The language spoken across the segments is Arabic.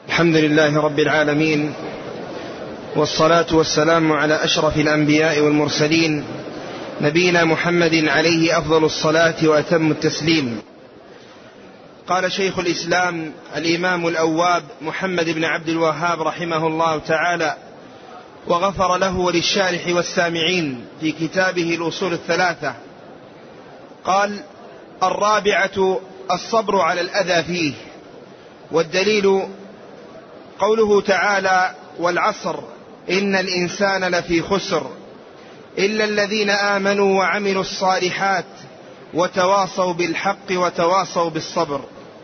الحمد لله رب العالمين، والصلاة والسلام على أشرف الأنبياء والمرسلين، نبينا محمد عليه أفضل الصلاة وأتم التسليم. قال شيخ الإسلام الإمام الأواب محمد بن عبد الوهاب رحمه الله تعالى، وغفر له وللشارح والسامعين، في كتابه الأصول الثلاثة، قال: الرابعة الصبر على الأذى فيه. والدليل قوله تعالى: والعصر إن الإنسان لفي خسر إلا الذين آمنوا وعملوا الصالحات وتواصوا بالحق وتواصوا بالصبر.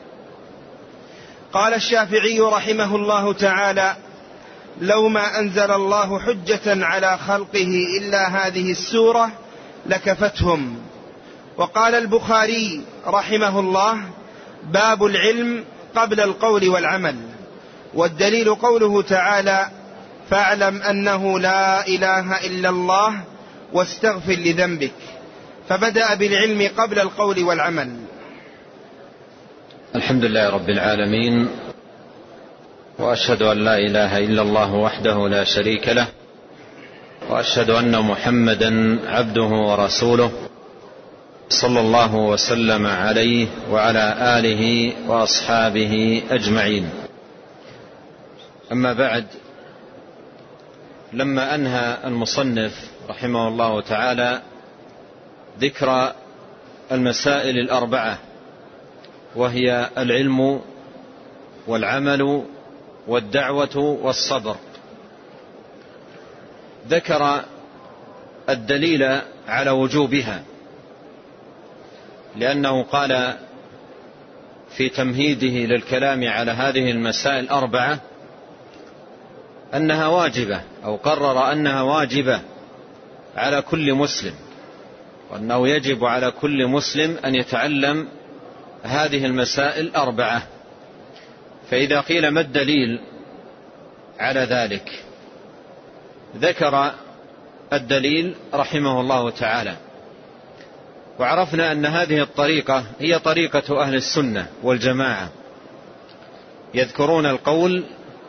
قال الشافعي رحمه الله تعالى: لو ما أنزل الله حجة على خلقه إلا هذه السورة لكفتهم. وقال البخاري رحمه الله: باب العلم قبل القول والعمل. والدليل قوله تعالى: فاعلم أنه لا إله إلا الله واستغفر لذنبك، فبدأ بالعلم قبل القول والعمل. الحمد لله رب العالمين، وأشهد أن لا إله إلا الله وحده لا شريك له، وأشهد أن محمدا عبده ورسوله، صلى الله وسلم عليه وعلى آله وأصحابه أجمعين. أما بعد، لما أنهى المصنف رحمه الله تعالى ذكر المسائل الأربعة، وهي العلم والعمل والدعوة والصبر، ذكر الدليل على وجوبها، لأنه قال في تمهيده للكلام على هذه المسائل الأربعة أنها واجبة، أو قرر أنها واجبة على كل مسلم، وأنه يجب على كل مسلم أن يتعلم هذه المسائل الأربعة. فإذا قيل ما الدليل على ذلك، ذكر الدليل رحمه الله تعالى. وعرفنا أن هذه الطريقة هي طريقة أهل السنة والجماعة، يذكرون القول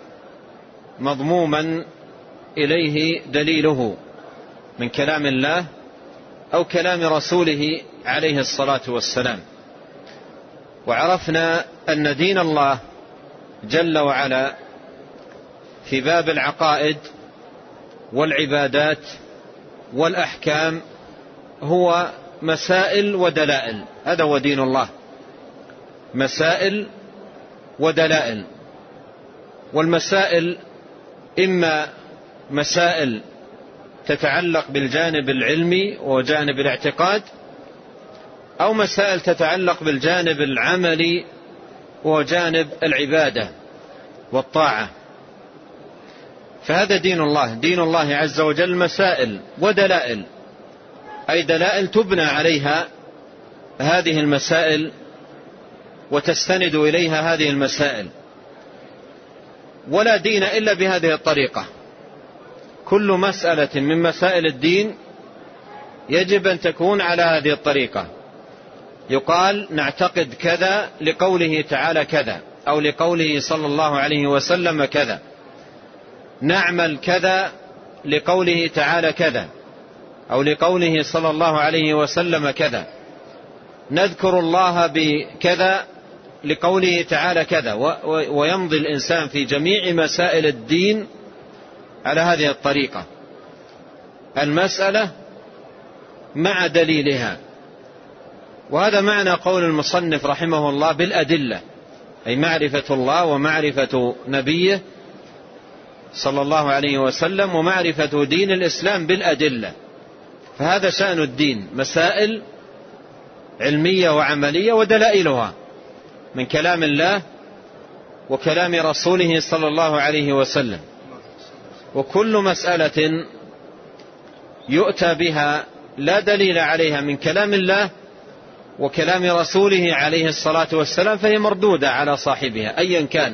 مضموما إليه دليله من كلام الله أو كلام رسوله عليه الصلاة والسلام. وعرفنا أن دين الله جل وعلا في باب العقائد والعبادات والأحكام هو مسائل ودلائل. هذا هو دين الله، مسائل ودلائل. والمسائل إما مسائل تتعلق بالجانب العلمي وجانب الاعتقاد، أو مسائل تتعلق بالجانب العملي وجانب العبادة والطاعة. فهذا دين الله، دين الله عز وجل مسائل ودلائل، أي دلائل تبنى عليها هذه المسائل وتستند إليها هذه المسائل. ولا دين إلا بهذه الطريقة. كل مسألة من مسائل الدين يجب أن تكون على هذه الطريقة. يقال نعتقد كذا لقوله تعالى كذا، أو لقوله صلى الله عليه وسلم كذا. نعمل كذا لقوله تعالى كذا، أو لقوله صلى الله عليه وسلم كذا. نذكر الله بكذا لقوله تعالى كذا. ويمضي الإنسان في جميع مسائل الدين على هذه الطريقة، المسألة مع دليلها. وهذا معنى قول المصنف رحمه الله بالأدلة، أي معرفة الله ومعرفة نبيه صلى الله عليه وسلم ومعرفة دين الإسلام بالأدلة. فهذا شأن الدين، مسائل علمية وعملية ودلائلها من كلام الله وكلام رسوله صلى الله عليه وسلم. وكل مسألة يؤتى بها لا دليل عليها من كلام الله وكلام رسوله عليه الصلاة والسلام فهي مردودة على صاحبها أيا كان.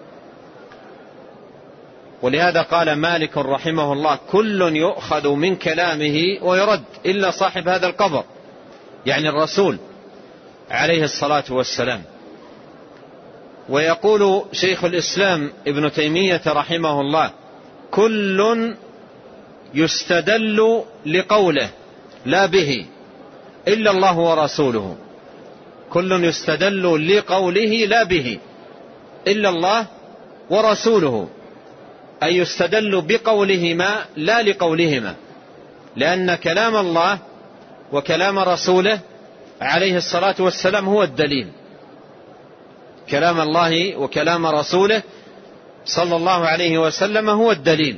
ولهذا قال مالك رحمه الله: كل يؤخذ من كلامه ويرد إلا صاحب هذا القبر، يعني الرسول عليه الصلاة والسلام. ويقول شيخ الإسلام ابن تيمية رحمه الله: كل يستدل لقوله لا به إلا الله ورسوله. كل يستدل لقوله لا به إلا الله ورسوله، أي يستدل بقولهما لا لقولهما، لأن كلام الله وكلام رسوله عليه الصلاة والسلام هو الدليل. كلام الله وكلام رسوله صلى الله عليه وسلم هو الدليل،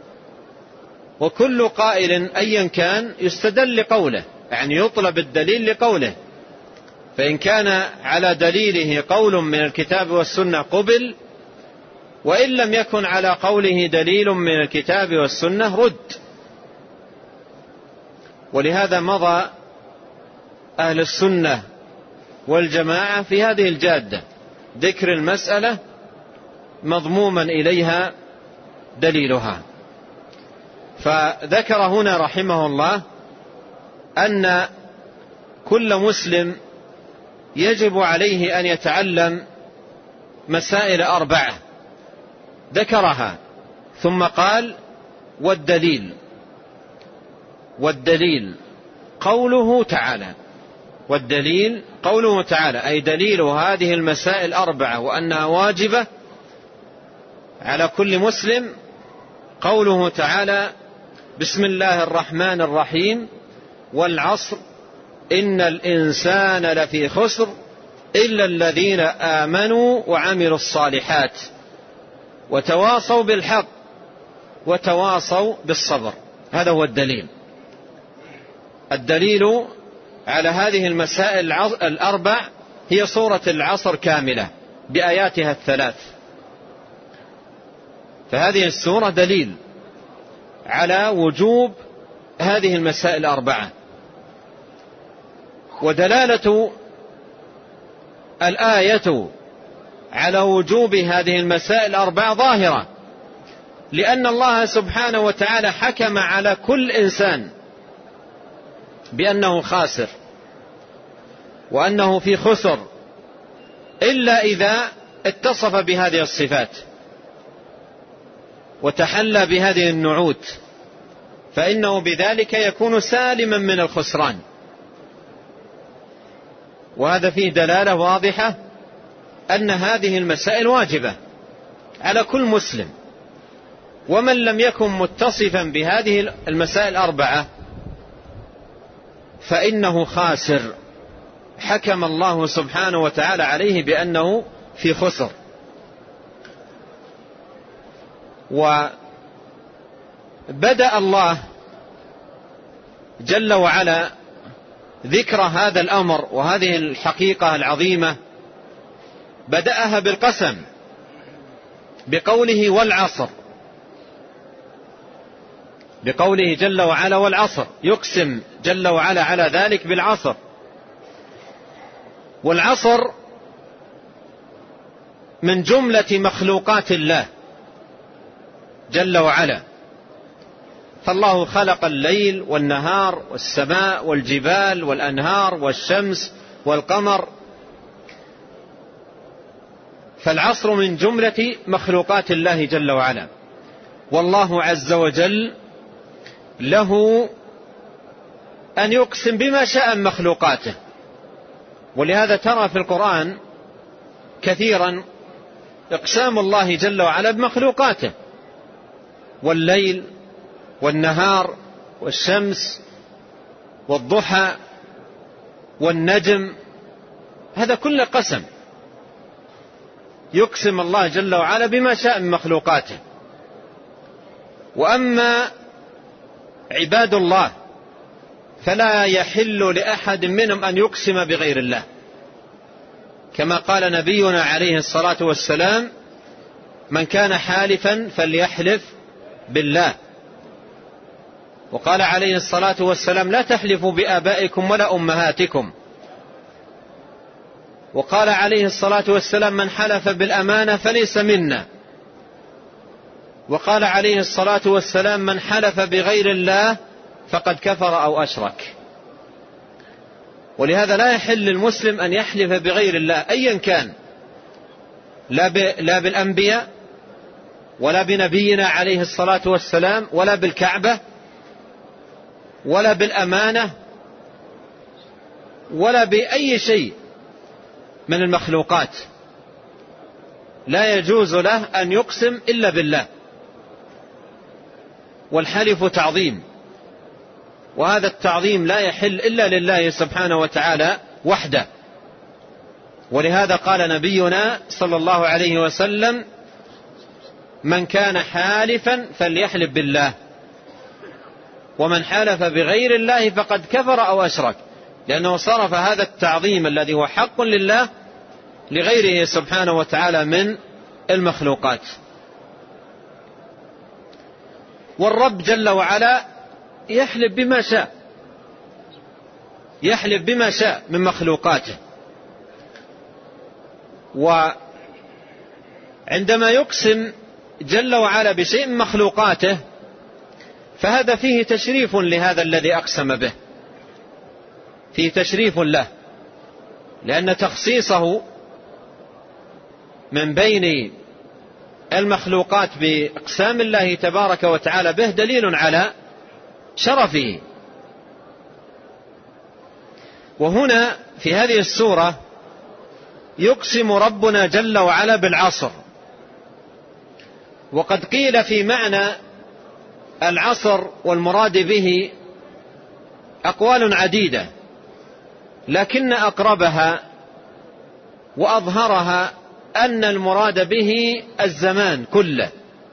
وكل قائل أيا كان يستدل لقوله، يعني يطلب الدليل لقوله، فإن كان على دليله قول من الكتاب والسنة قبل، وإن لم يكن على قوله دليل من الكتاب والسنة رد. ولهذا مضى أهل السنة والجماعة في هذه الجادة، ذكر المسألة مضموما إليها دليلها. فذكر هنا رحمه الله أن كل مسلم يجب عليه أن يتعلم مسائل 4، ذكرها ثم قال: والدليل قوله تعالى. والدليل قوله تعالى، أي دليل هذه المسائل 4 وأنها واجبة على كل مسلم، قوله تعالى: بسم الله الرحمن الرحيم، والعصر إن الإنسان لفي خسر إلا الذين آمنوا وعملوا الصالحات وتواصوا بالحق وتواصوا بالصبر. هذا هو الدليل. الدليل على هذه المسائل 4 هي سورة العصر كاملة بآياتها 3. فهذه السورة دليل على وجوب هذه المسائل 4. ودلالة الآية على وجوب هذه المسائل 4 ظاهرة، لأن الله سبحانه وتعالى حكم على كل إنسان بأنه خاسر وأنه في خسر إلا إذا اتصف بهذه الصفات وتحلى بهذه النعوت، فإنه بذلك يكون سالما من الخسران. وهذا فيه دلالة واضحة أن هذه المسائل واجبة على كل مسلم، ومن لم يكن متصفا بهذه المسائل 4 فإنه خاسر، حكم الله سبحانه وتعالى عليه بأنه في خسر. وبدأ الله جل وعلا ذكر هذا الأمر وهذه الحقيقة العظيمة، بدأها بالقسم بقوله والعصر، بقوله جل وعلا والعصر، يقسم جل وعلا على ذلك بالعصر. والعصر من جملة مخلوقات الله جل وعلا، فالله خلق الليل والنهار والسماء والجبال والأنهار والشمس والقمر، فالعصر من جملة مخلوقات الله جل وعلا. والله عز وجل له أن يقسم بما شاء من مخلوقاته، ولهذا ترى في القرآن كثيرا إقسام الله جل وعلا بمخلوقاته، والليل والنهار والشمس والضحى والنجم، هذا كله قسم، يقسم الله جل وعلا بما شاء من مخلوقاته. وأما عباد الله فلا يحل لأحد منهم أن يقسم بغير الله، كما قال نبينا عليه الصلاة والسلام: من كان حالفا فليحلف بالله. وقال عليه الصلاة والسلام: لا تحلفوا بآبائكم ولا أمهاتكم. وقال عليه الصلاة والسلام: من حلف بالأمانة فليس منا. وقال عليه الصلاة والسلام: من حلف بغير الله فقد كفر أو أشرك. ولهذا لا يحل للمسلم أن يحلف بغير الله أيا كان، لا بالأنبياء ولا بنبينا عليه الصلاة والسلام ولا بالكعبة ولا بالأمانة ولا بأي شيء من المخلوقات. لا يجوز له أن يقسم إلا بالله، والحلف تعظيم، وهذا التعظيم لا يحل إلا لله سبحانه وتعالى وحده. ولهذا قال نبينا صلى الله عليه وسلم: من كان حالفا فليحلف بالله، ومن حلف بغير الله فقد كفر أو أشرك، لأنه صرف هذا التعظيم الذي هو حق لله لغيره سبحانه وتعالى من المخلوقات. والرب جل وعلا يحلف بما شاء، يحلف بما شاء من مخلوقاته. وعندما يقسم جل وعلا بشيء من مخلوقاته فهذا فيه تشريف لهذا الذي أقسم به، فيه تشريف له، لأن تخصيصه من بين المخلوقات بإقسام الله تبارك وتعالى به دليل على شرفه. وهنا في هذه السورة يقسم ربنا جل وعلا بالعصر. وقد قيل في معنى العصر والمراد به أقوال عديدة، لكن أقربها وأظهرها أن المراد به الزمان كله،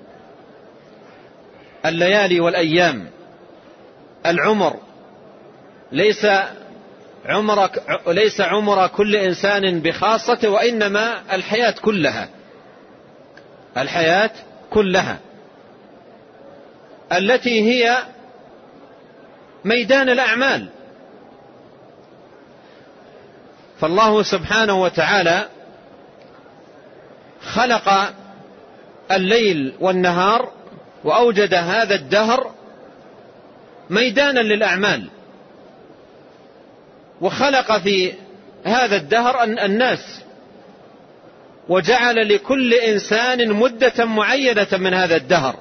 الليالي والأيام، العمر ليس عمر كل إنسان بخاصته، وإنما الحياة كلها التي هي ميدان الأعمال. فالله سبحانه وتعالى خلق الليل والنهار وأوجد هذا الدهر ميدانا للأعمال، وخلق في هذا الدهر الناس، وجعل لكل إنسان مدة معينة من هذا الدهر،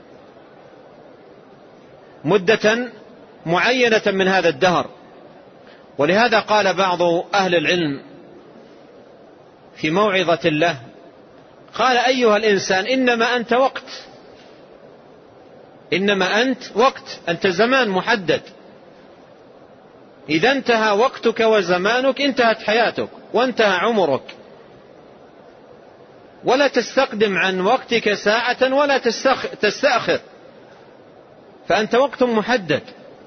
مدة معينة من هذا الدهر. ولهذا قال بعض أهل العلم في موعظة له، قال: أيها الإنسان إنما أنت وقت، إنما أنت وقت، أنت زمان محدد، إذا انتهى وقتك وزمانك انتهت حياتك وانتهى عمرك، ولا تستقدم عن وقتك ساعة ولا تستأخر، فأنت وقت محدد.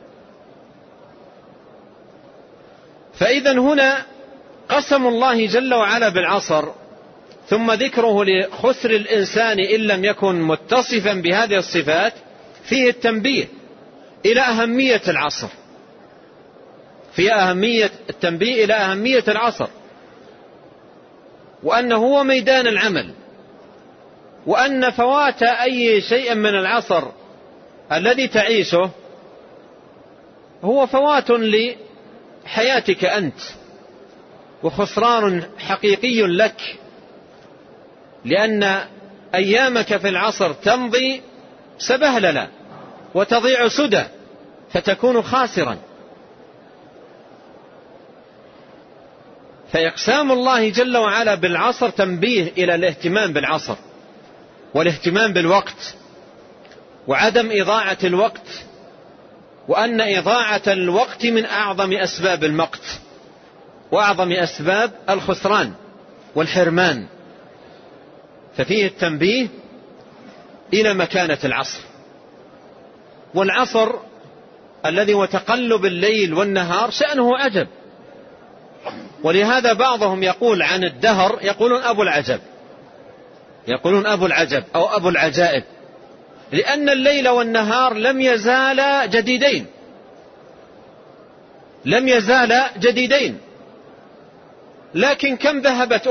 فإذا هنا قسم الله جل وعلا بالعصر، ثم ذكره لخسر الإنسان إن لم يكن متصفا بهذه الصفات، فيه التنبيه إلى أهمية العصر، في أهمية التنبيه إلى أهمية العصر، وأنه هو ميدان العمل، وأن فوات أي شيء من العصر الذي تعيشه هو فوات لحياتك أنت، وخسران حقيقي لك، لأن أيامك في العصر تمضي سبهللا وتضيع سدى، فتكون خاسرا. فإقسام الله جل وعلا بالعصر تنبيه إلى الاهتمام بالعصر والاهتمام بالوقت وعدم إضاعة الوقت، وأن إضاعة الوقت من أعظم أسباب المقت وأعظم أسباب الخسران والحرمان. ففيه التنبيه إلى مكانة العصر. والعصر الذي هو تقلب الليل والنهار شأنه عجب، ولهذا بعضهم يقول عن الدهر، يقولون أبو العجب، يقولون أبو العجب أو أبو العجائب، لأن الليل والنهار لم يزالا جديدين، لم يزالا جديدين. لكن كم ذهبت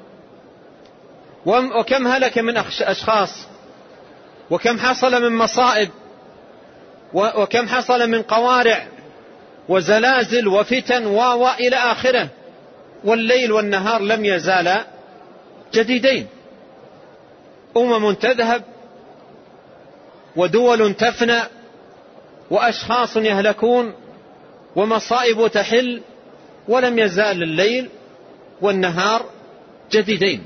وكم هلك من أشخاص، وكم حصل من مصائب، وكم حصل من قوارع وزلازل وفتن وإلى آخره، والليل والنهار لم يزالا جديدين. تذهب ودول تفنى وأشخاص يهلكون ومصائب تحل، ولم يزال الليل والنهار جديدين.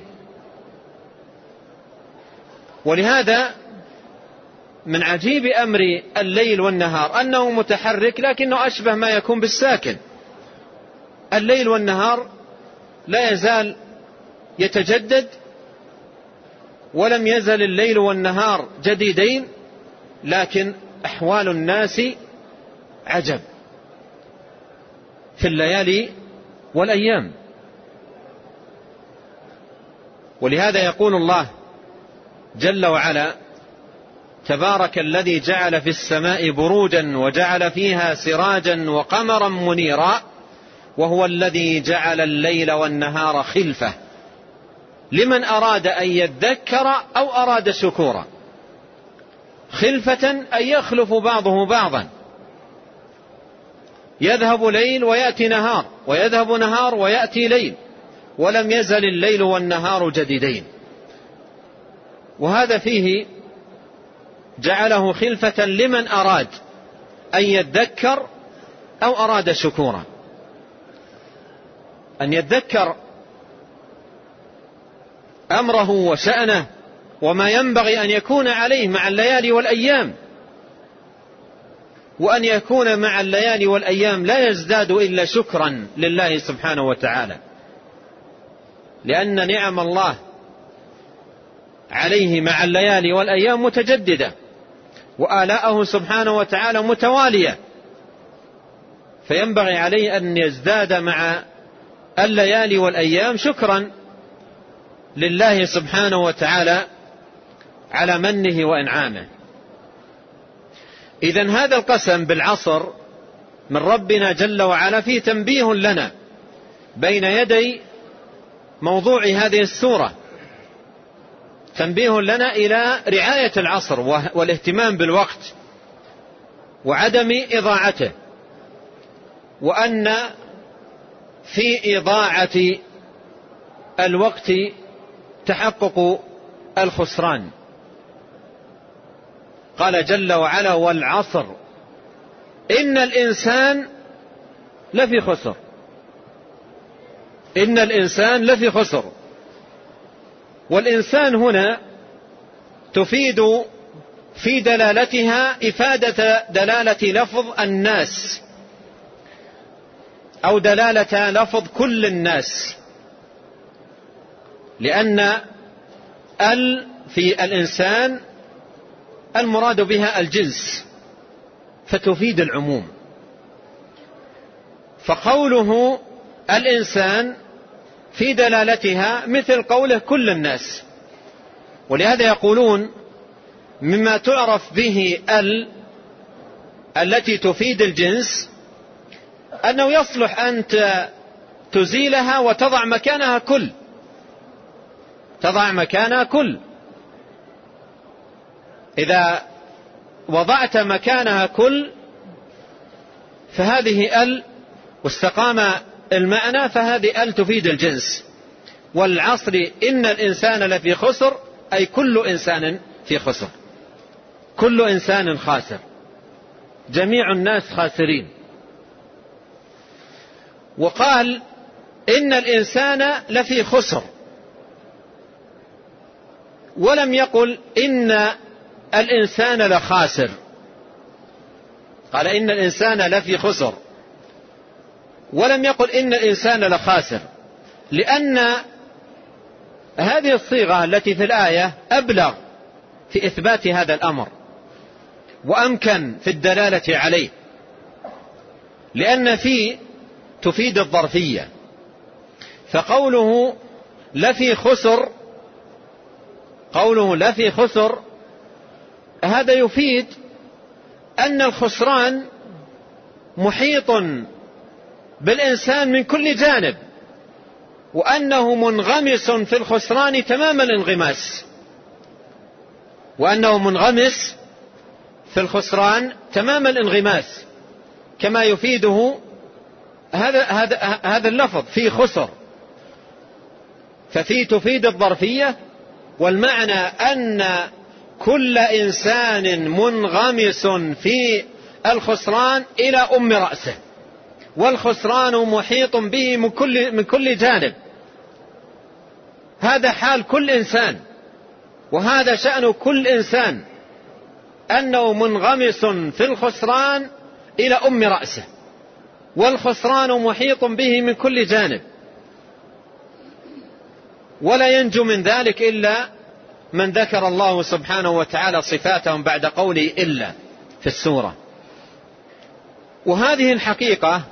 ولهذا من عجيب أمر الليل والنهار أنه متحرك لكنه أشبه ما يكون بالساكن. الليل والنهار لا يزال يتجدد، ولم يزل الليل والنهار جديدين، لكن أحوال الناس عجب في الليالي والأيام. ولهذا يقول الله جل وعلا: تبارك الذي جعل في السماء بروجا وجعل فيها سراجا وقمرا منيرا وهو الذي جعل الليل والنهار خلفة لمن أراد أن يذكر أو أراد شكورا. خلفة أن يخلف بعضه بعضا، يذهب ليل ويأتي نهار، ويذهب نهار ويأتي ليل، ولم يزل الليل والنهار جديدين. وهذا فيه جعله خلفة لمن أراد أن يذكر أو أراد شكورا. أن يذكر أمره وشأنه وما ينبغي أن يكون عليه مع الليالي والأيام، وأن يكون مع الليالي والأيام لا يزداد إلا شكرا لله سبحانه وتعالى، لأن نعم الله عليه مع الليالي والأيام متجددة، وآلاءه سبحانه وتعالى متوالية، فينبغي عليه أن يزداد مع الليالي والأيام شكرا لله سبحانه وتعالى على منه وإنعامه. إذن هذا القسم بالعصر من ربنا جل وعلا فيه تنبيه لنا بين يدي موضوع هذه السورة، تنبيه لنا إلى رعاية العصر والاهتمام بالوقت وعدم إضاعته، وأن في إضاعة الوقت تحقق الخسران. قال جل وعلا: والعصر إن الإنسان لفي خسر. إن الإنسان لفي خسر. والإنسان هنا تفيد في دلالتها إفادة دلالة لفظ الناس، أو دلالة لفظ كل الناس، لأن في الإنسان المراد بها الجنس فتفيد العموم. فقوله الإنسان في دلالتها مثل قوله كل الناس. ولهذا يقولون مما تعرف به التي تفيد الجنس أنه يصلح أن تزيلها وتضع مكانها كل، تضع مكانها كل. إذا وضعت مكانها كل فهذه واستقام المعنى، فهذه تفيد الجنس. والعصر إن الإنسان لفي خسر، أي كل إنسان في خسر، كل إنسان خاسر، جميع الناس خاسرين. وقال إن الإنسان لفي خسر، ولم يقل إن الإنسان لخاسر، قال إن الإنسان لفي خسر، ولم يقل إن الإنسان لخاسر، لأن هذه الصيغة التي في الآية أبلغ في إثبات هذا الأمر وأمكن في الدلالة عليه، لأن في تفيد الظرفية. فقوله لفي خسر، قوله لفي خسر هذا يفيد أن الخسران محيط بالإنسان من كل جانب، وأنه منغمس في الخسران تمام الانغماس، وأنه منغمس في الخسران تمام الانغماس، كما يفيده هذا اللفظ في خسر. ففي تفيد الظرفية والمعنى أن كل إنسان منغمس في الخسران إلى أم رأسه، والخسران محيط به من كل جانب. هذا حال كل إنسان، وهذا شأن كل إنسان، أنه منغمس في الخسران إلى أم رأسه، والخسران محيط به من كل جانب، ولا ينجو من ذلك إلا من ذكر الله سبحانه وتعالى صفاتهم بعد قوله إلا في السورة. وهذه الحقيقة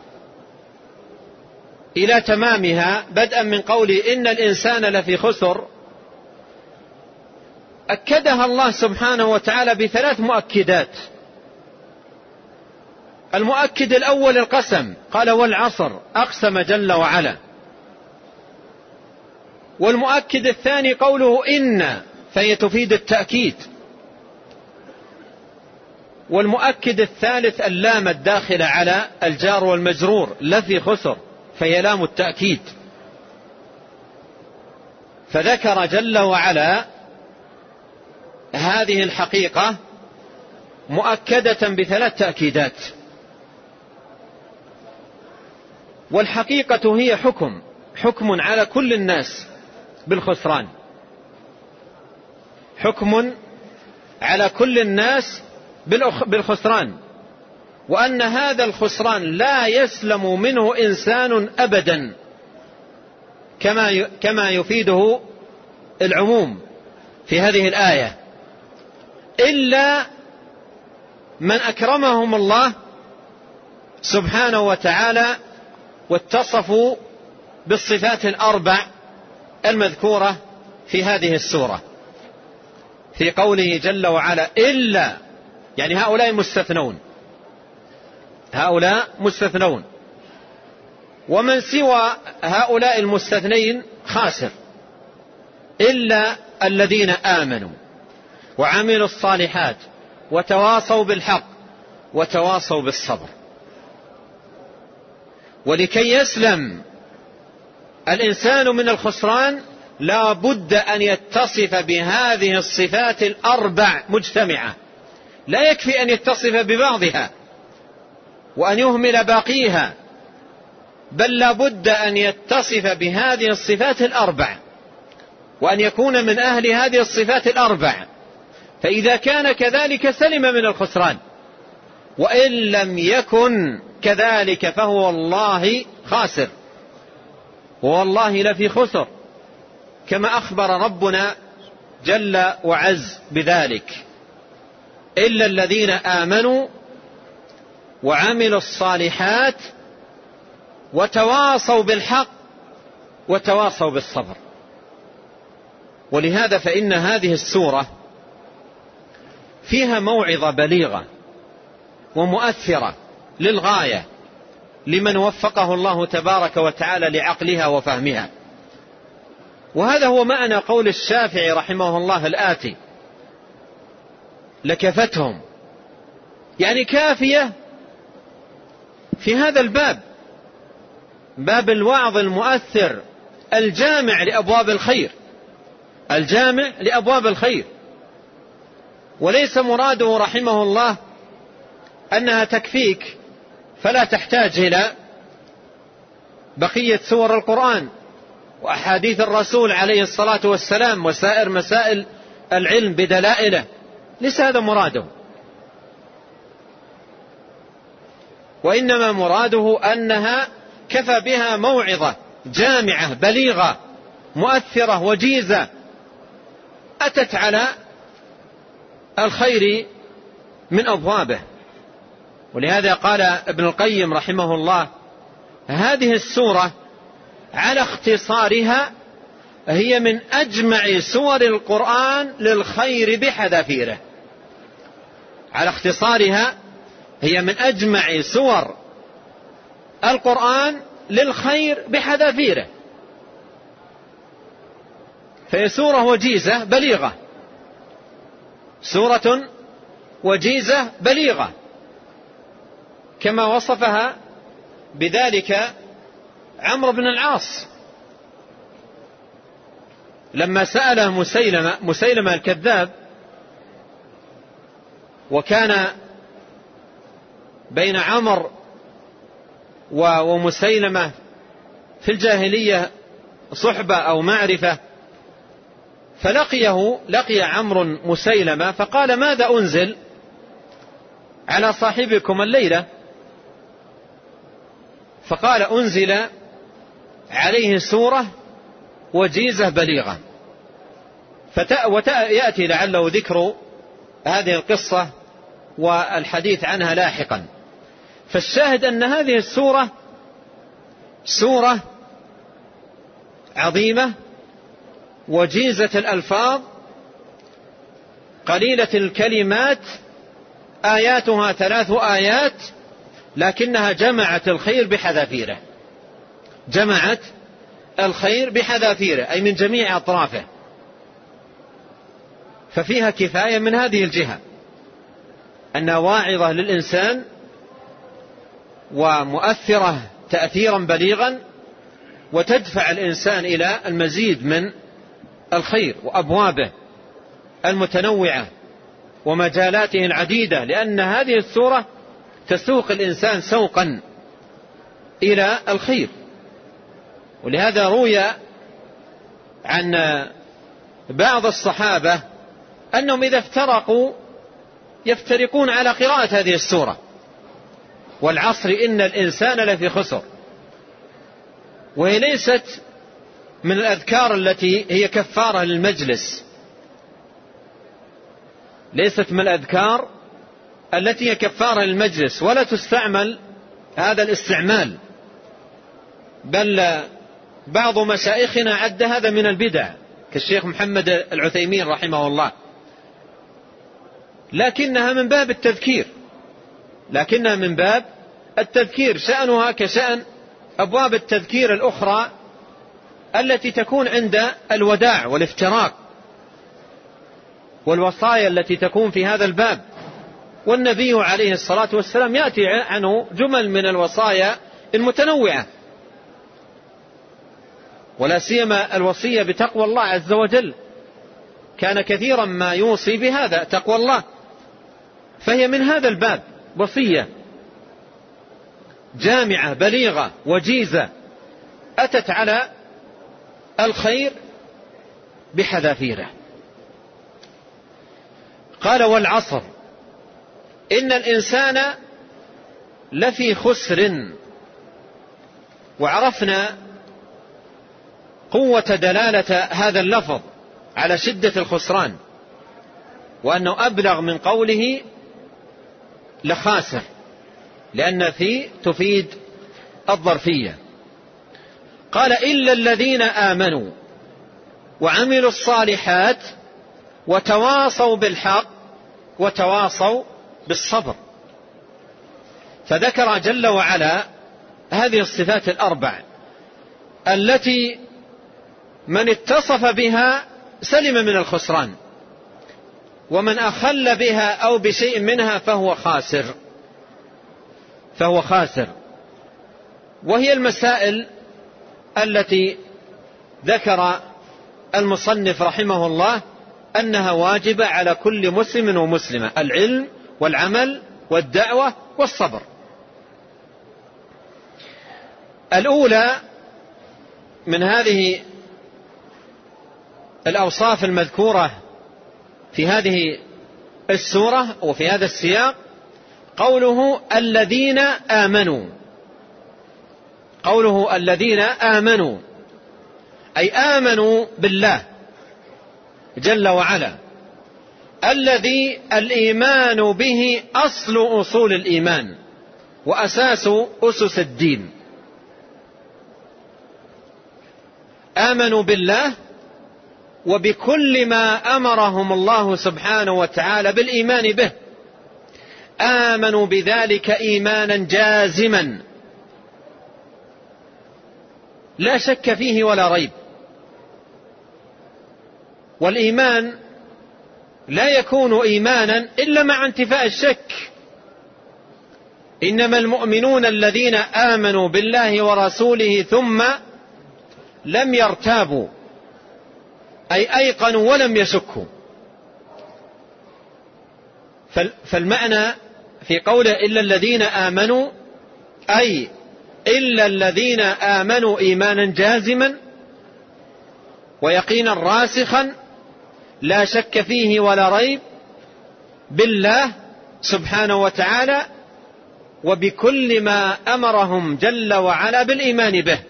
إلى تمامها بدءا من قوله إن الإنسان لفي خسر أكدها الله سبحانه وتعالى بثلاث مؤكدات. المؤكد الأول القسم، قال والعصر، أقسم جل وعلا. والمؤكد الثاني قوله إن، فهي تفيد التأكيد. والمؤكد الثالث اللام الداخلة على الجار والمجرور، لفي خسر، فهي لام التأكيد. فذكر جل وعلا هذه الحقيقة مؤكدة بثلاث تأكيدات. والحقيقة هي حكم على كل الناس بالخسران، حكم على كل الناس بالخسران، وأن هذا الخسران لا يسلم منه إنسان أبدا، كما يفيده العموم في هذه الآية، إلا من أكرمهم الله سبحانه وتعالى واتصفوا بالصفات الأربع المذكورة في هذه السورة، في قوله جل وعلا إلا، يعني هؤلاء مستثنون، ومن سوى هؤلاء المستثنين خاسر، إلا الذين آمنوا وعملوا الصالحات وتواصوا بالحق وتواصوا بالصبر. ولكي يسلم الإنسان من الخسران لا بد أن يتصف بهذه الصفات الأربع مجتمعة، لا يكفي أن يتصف ببعضها وأن يهمل باقيها، بل لا بد أن يتصف بهذه الصفات الأربع، وأن يكون من أهل هذه الصفات الأربع. فإذا كان كذلك سلم من الخسران، وإن لم يكن كذلك فهو والله خاسر، والله لفي خسر، كما أخبر ربنا جل وعز بذلك، إلا الذين آمنوا وعملوا الصالحات وتواصوا بالحق وتواصوا بالصبر. ولهذا فإن هذه السورة فيها موعظة بليغة ومؤثرة للغاية لمن وفقه الله تبارك وتعالى لعقلها وفهمها. وهذا هو معنى قول الشافعي رحمه الله الآتي: لكفتهم، يعني كافية في هذا الباب، باب الوعظ المؤثر الجامع لأبواب الخير، الجامع لأبواب الخير. وليس مراده رحمه الله أنها تكفيك فلا تحتاج إلى بقية سور القرآن وأحاديث الرسول عليه الصلاة والسلام وسائر مسائل العلم بدلائله، ليس هذا مراده، وإنما مراده أنها كفى بها موعظة جامعة بليغة مؤثرة وجيزة أتت على الخير من أبوابه. ولهذا قال ابن القيم رحمه الله: هذه السورة على اختصارها هي من أجمع سور القرآن للخير بحذافيره. على اختصارها هي من أجمع سور القرآن للخير بحذافيره، فهي سورة وجيزة بليغة، سورة وجيزة بليغة، كما وصفها بذلك عمرو بن العاص لما سأله مسيلمة الكذاب، وكان بين عمر ومسيلمة في الجاهلية صحبة أو معرفة، لقي عمرو مسيلمة فقال: ماذا أنزل على صاحبكم الليلة؟ فقال: أنزل عليه سورة وجيزة بليغة. ويأتي لعله ذكر هذه القصة والحديث عنها لاحقا. فالشاهد أن هذه السورة سورة عظيمة وجيزة الألفاظ قليلة الكلمات، آياتها 3 آيات، لكنها جمعت الخير بحذافيره، جمعت الخير بحذافيره أي من جميع أطرافه. ففيها كفاية من هذه الجهة أنها واعظة للإنسان ومؤثرة تأثيرا بليغا، وتدفع الإنسان إلى المزيد من الخير وأبوابه المتنوعة ومجالاته العديدة، لأن هذه السورة تسوق الإنسان سوقا إلى الخير. ولهذا روي عن بعض الصحابة أنهم إذا افترقوا يفترقون على قراءة هذه السورة: والعصر إن الإنسان لفي خسر. وهي ليست من الأذكار التي هي كفارة للمجلس، ليست من الأذكار التي هي كفارة للمجلس، ولا تستعمل هذا الاستعمال، بل بعض مشايخنا عد هذا من البدع كالشيخ محمد العثيمين رحمه الله، لكنها من باب التذكير، شأنها كشأن أبواب التذكير الأخرى التي تكون عند الوداع والافتراق والوصايا التي تكون في هذا الباب. والنبي عليه الصلاة والسلام يأتي عنه جمل من الوصايا المتنوعة، ولا سيما الوصية بتقوى الله عز وجل، كان كثيرا ما يوصي بهذا تقوى الله. فهي من هذا الباب وصية جامعة بليغة وجيزة أتت على الخير بحذافيره. قال: والعصر إن الإنسان لفي خسر. وعرفنا قوة دلالة هذا اللفظ على شدة الخسران، وأنه أبلغ من قوله لخاسر، لأن في تفيد الظرفية. قال: إلا الذين آمنوا وعملوا الصالحات وتواصوا بالحق وتواصوا بالصبر. فذكر جل وعلا هذه الصفات الأربع التي من اتصف بها سلم من الخسران، ومن أخل بها أو بشيء منها فهو خاسر. وهي المسائل التي ذكر المصنف رحمه الله أنها واجبة على كل مسلم ومسلمة: العلم والعمل والدعوة والصبر. الأولى من هذه الأوصاف المذكورة في هذه السورة وفي هذا السياق قوله الذين آمنوا، أي آمنوا بالله جل وعلا، الذي الإيمان به أصل أصول الإيمان وأساس أسس الدين. آمنوا بالله وبكل ما أمرهم الله سبحانه وتعالى بالإيمان به، آمنوا بذلك إيمانا جازما لا شك فيه ولا ريب. والإيمان لا يكون إيمانا إلا مع انتفاء الشك. إنما المؤمنون الذين آمنوا بالله ورسوله ثم لم يرتابوا أي أيقنوا ولم يشكوا. فالمعنى في قوله إلا الذين آمنوا أي إلا الذين آمنوا إيمانا جازما ويقينا راسخا لا شك فيه ولا ريب بالله سبحانه وتعالى وبكل ما أمرهم جل وعلا بالإيمان به.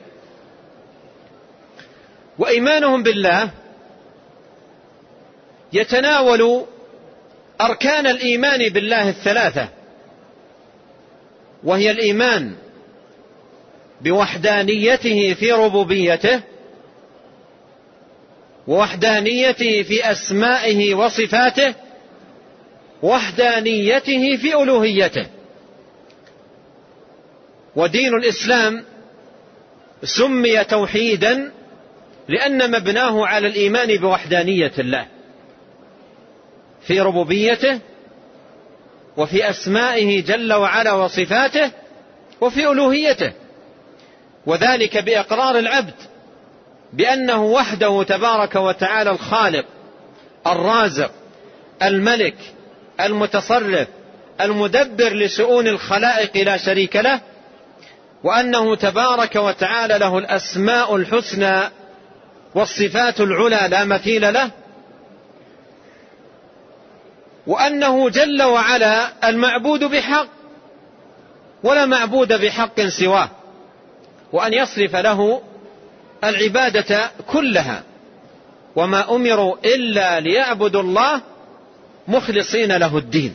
وإيمانهم بالله يتناول أركان الإيمان بالله الثلاثة، وهي الإيمان بوحدانيته في ربوبيته، ووحدانيته في أسمائه وصفاته، ووحدانيته في ألوهيته. ودين الإسلام سمي توحيدا لأن مبناه على الإيمان بوحدانية الله في ربوبيته وفي أسمائه جل وعلا وصفاته وفي ألوهيته، وذلك بإقرار العبد بأنه وحده تبارك وتعالى الخالق الرازق الملك المتصرف المدبر لشؤون الخلائق لا شريك له، وأنه تبارك وتعالى له الأسماء الحسنى والصفات العلى لا مثيل له، وأنه جل وعلا المعبود بحق ولا معبود بحق سواه، وأن يصرف له العبادة كلها، وما أمروا إلا ليعبدوا الله مخلصين له الدين.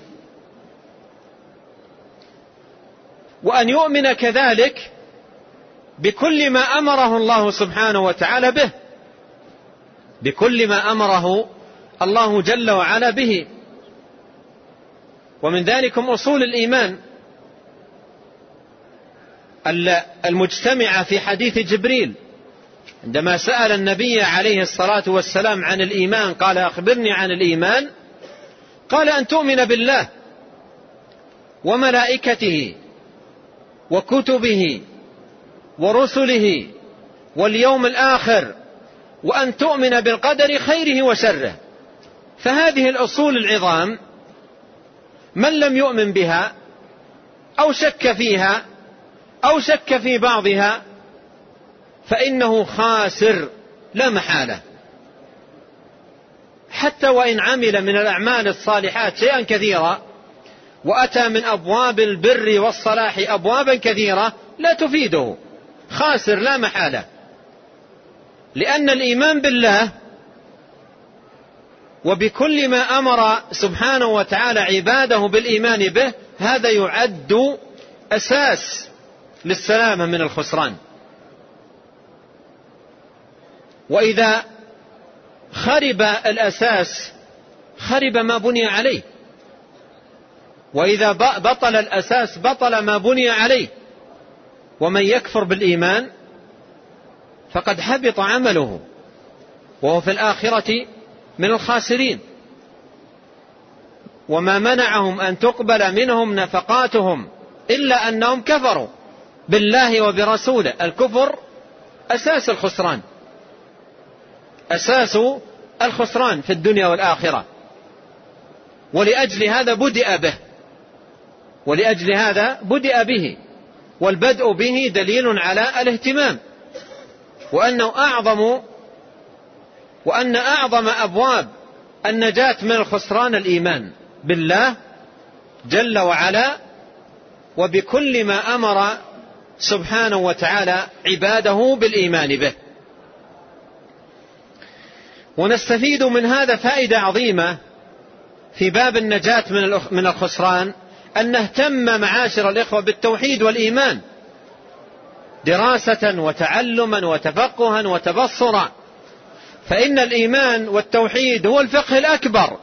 وأن يؤمن كذلك بكل ما أمره الله سبحانه وتعالى به، بكل ما أمره الله جل وعلا به. ومن ذلكم أصول الإيمان المجتمعة في حديث جبريل عندما سأل النبي عليه الصلاة والسلام عن الإيمان قال أخبرني عن الإيمان، قال أن تؤمن بالله وملائكته وكتبه ورسله واليوم الآخر وأن تؤمن بالقدر خيره وشره. فهذه الأصول العظام من لم يؤمن بها أو شك فيها أو شك في بعضها فإنه خاسر لا محالة، حتى وإن عمل من الأعمال الصالحات شيئا كثيرا وأتى من أبواب البر والصلاح أبوابا كثيرة لا تفيده، خاسر لا محالة. لأن الإيمان بالله وبكل ما أمر سبحانه وتعالى عباده بالإيمان به هذا يعد أساس للسلامة من الخسران. وإذا خرب الأساس خرب ما بني عليه، وإذا بطل الأساس بطل ما بني عليه. ومن يكفر بالإيمان فقد حبط عمله وهو في الآخرة من الخاسرين. وما منعهم أن تقبل منهم نفقاتهم إلا أنهم كفروا بالله وبرسوله. الكفر أساس الخسران، أساس الخسران في الدنيا والآخرة. ولأجل هذا بدأ به، ولأجل هذا بدأ به، والبدء به دليل على الاهتمام، وأن أعظم أبواب النجاة من الخسران الإيمان بالله جل وعلا وبكل ما أمر سبحانه وتعالى عباده بالإيمان به. ونستفيد من هذا فائدة عظيمة في باب النجاة من الخسران، أن نهتم معاشر الإخوة بالتوحيد والإيمان دراسة وتعلما وتفقها وتبصرا، فإن الإيمان والتوحيد هو الفقه الأكبر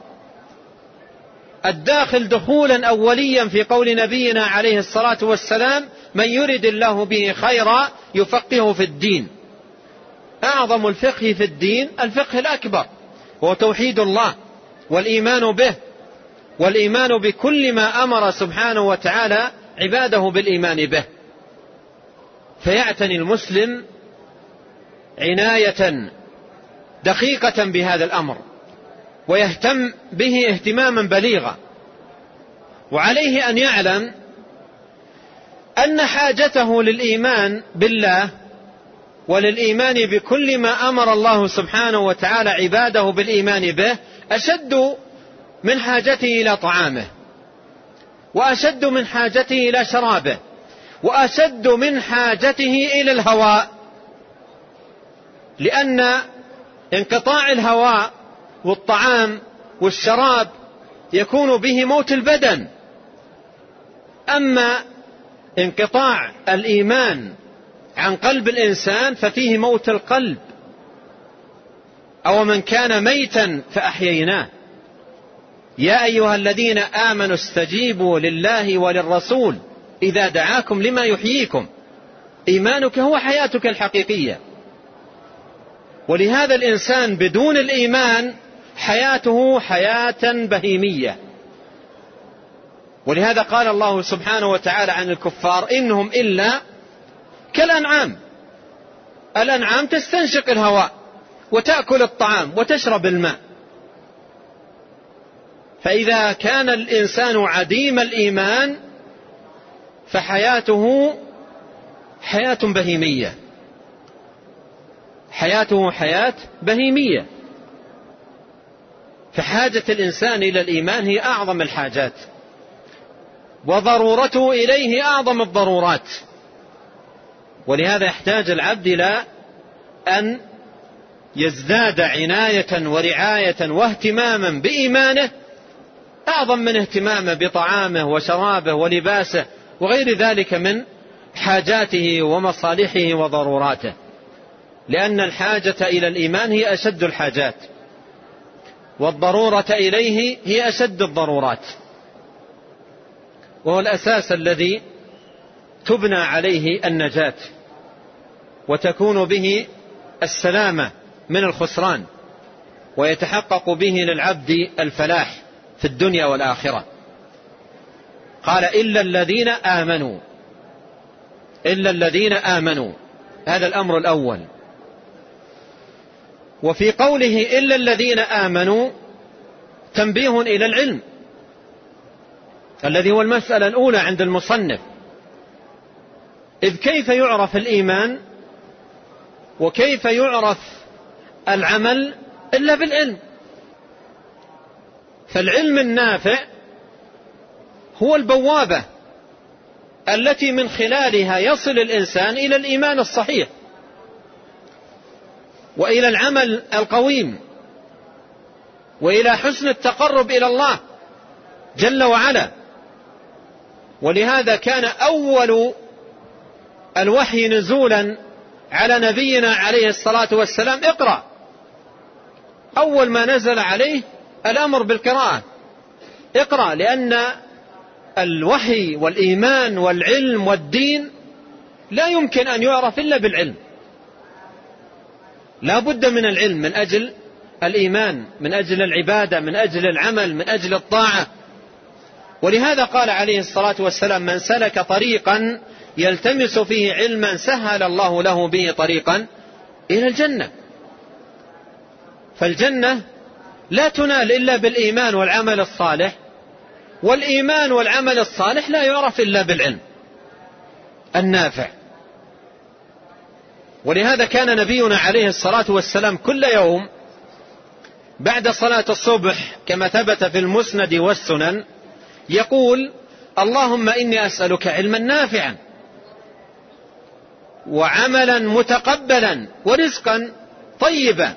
الداخل دخولا أوليا في قول نبينا عليه الصلاة والسلام من يرد الله به خيرا يفقهه في الدين. أعظم الفقه في الدين الفقه الأكبر هو توحيد الله والإيمان به، والإيمان بكل ما أمر سبحانه وتعالى عباده بالإيمان به. فيعتني المسلم عناية دقيقة بهذا الأمر ويهتم به اهتماما بليغا، وعليه أن يعلم أن حاجته للإيمان بالله وللإيمان بكل ما أمر الله سبحانه وتعالى عباده بالإيمان به أشد من حاجته إلى طعامه، وأشد من حاجته إلى شرابه، وأشد من حاجته إلى الهواء، لأن انقطاع الهواء والطعام والشراب يكون به موت البدن. أما انقطاع الإيمان عن قلب الإنسان ففيه موت القلب. أو من كان ميتا فأحييناه. يا أيها الذين آمنوا استجيبوا لله وللرسول إذا دعاكم لما يحييكم. إيمانك هو حياتك الحقيقية. ولهذا الإنسان بدون الإيمان حياته حياة بهيمية. ولهذا قال الله سبحانه وتعالى عن الكفار إنهم إلا كالأنعام. الأنعام تستنشق الهواء وتأكل الطعام وتشرب الماء. فإذا كان الإنسان عديم الإيمان فحياته حياة بهيمية، حياته حياة بهيمية. فحاجة الإنسان إلى الإيمان هي أعظم الحاجات، وضرورته إليه أعظم الضرورات. ولهذا يحتاج العبد إلى أن يزداد عناية ورعاية واهتماما بإيمانه أعظم من اهتمامه بطعامه وشرابه ولباسه وغير ذلك من حاجاته ومصالحه وضروراته، لأن الحاجة إلى الإيمان هي أشد الحاجات، والضرورة إليه هي أشد الضرورات، وهو الأساس الذي تبنى عليه النجاة وتكون به السلامة من الخسران، ويتحقق به للعبد الفلاح في الدنيا والآخرة. قال إلا الذين آمنوا، إلا الذين آمنوا، هذا الأمر الأول. وفي قوله إلا الذين آمنوا تنبيه إلى العلم الذي هو المسألة الأولى عند المصنف. إذ كيف يعرف الإيمان وكيف يعرف العمل إلا بالعلم؟ فالعلم النافع هو البوابة التي من خلالها يصل الإنسان إلى الإيمان الصحيح وإلى العمل القويم وإلى حسن التقرب إلى الله جل وعلا. ولهذا كان أول الوحي نزولا على نبينا عليه الصلاة والسلام اقرأ. أول ما نزل عليه الأمر بالقراءة، اقرأ، لأن الوحي والإيمان والعلم والدين لا يمكن أن يعرف إلا بالعلم. لا بد من العلم من أجل الإيمان، من أجل العبادة، من أجل العمل، من أجل الطاعة. ولهذا قال عليه الصلاة والسلام من سلك طريقا يلتمس فيه علما سهل الله له به طريقا إلى الجنة. فالجنة لا تنال إلا بالإيمان والعمل الصالح، والإيمان والعمل الصالح لا يعرف إلا بالعلم النافع. ولهذا كان نبينا عليه الصلاة والسلام كل يوم بعد صلاة الصبح كما ثبت في المسند والسنن يقول اللهم إني أسألك علما نافعا وعملا متقبلا ورزقا طيبا.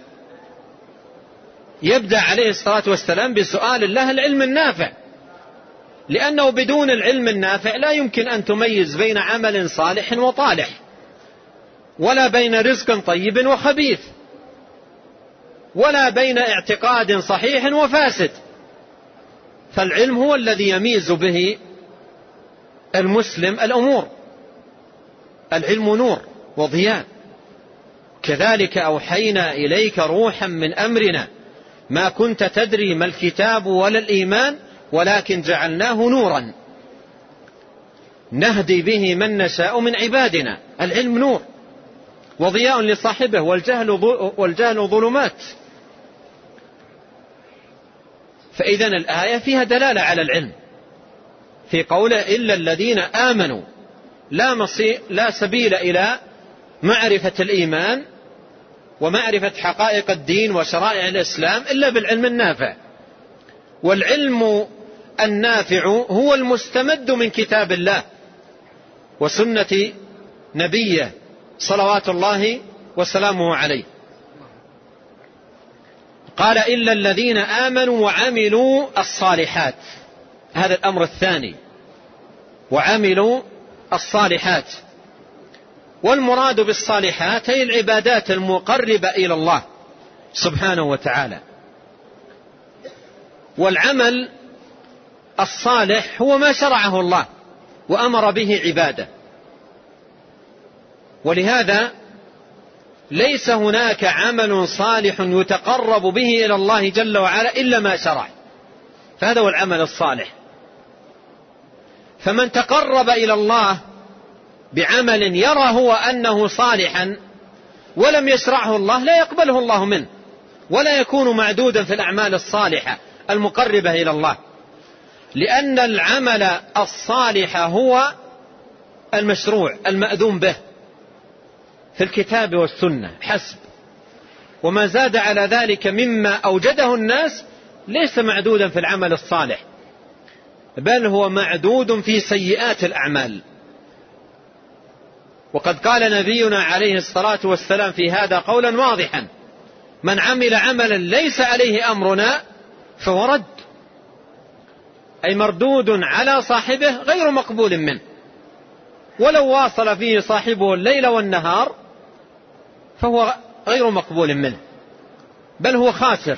يبدأ عليه الصلاة والسلام بسؤال الله العلم النافع، لأنه بدون العلم النافع لا يمكن أن تميز بين عمل صالح وطالح، ولا بين رزق طيب وخبيث، ولا بين اعتقاد صحيح وفاسد. فالعلم هو الذي يميز به المسلم الأمور. العلم نور وضياء. كذلك أوحينا إليك روحا من أمرنا ما كنت تدري ما الكتاب ولا الإيمان ولكن جعلناه نورا نهدي به من نشاء من عبادنا. العلم نور وضياء لصاحبه، والجهل ظلمات. فإذن الآية فيها دلالة على العلم في قوله إلا الذين آمنوا، لا سبيل إلى معرفة الإيمان ومعرفة حقائق الدين وشرائع الإسلام إلا بالعلم النافع. والعلم النافع هو المستمد من كتاب الله وسنة نبيه صلوات الله وسلامه عليه. قال إلا الذين آمنوا وعملوا الصالحات، هذا الأمر الثاني، وعملوا الصالحات. والمراد بالصالحات هي العبادات المقربة إلى الله سبحانه وتعالى. والعمل الصالح هو ما شرعه الله وأمر به عباده، ولهذا ليس هناك عمل صالح يتقرب به إلى الله جل وعلا إلا ما شرع، فهذا هو العمل الصالح. فمن تقرب إلى الله بعمل يرى هو أنه صالحا ولم يشرعه الله لا يقبله الله منه، ولا يكون معدودا في الأعمال الصالحة المقربة إلى الله، لأن العمل الصالح هو المشروع المأذون به في الكتاب والسنة حسب، وما زاد على ذلك مما أوجده الناس ليس معدودا في العمل الصالح، بل هو معدود في سيئات الأعمال. وقد قال نبينا عليه الصلاة والسلام في هذا قولا واضحا: من عمل عملا ليس عليه أمرنا فهو رد، أي مردود على صاحبه غير مقبول منه، ولو واصل فيه صاحبه الليل والنهار فهو غير مقبول منه، بل هو خاسر.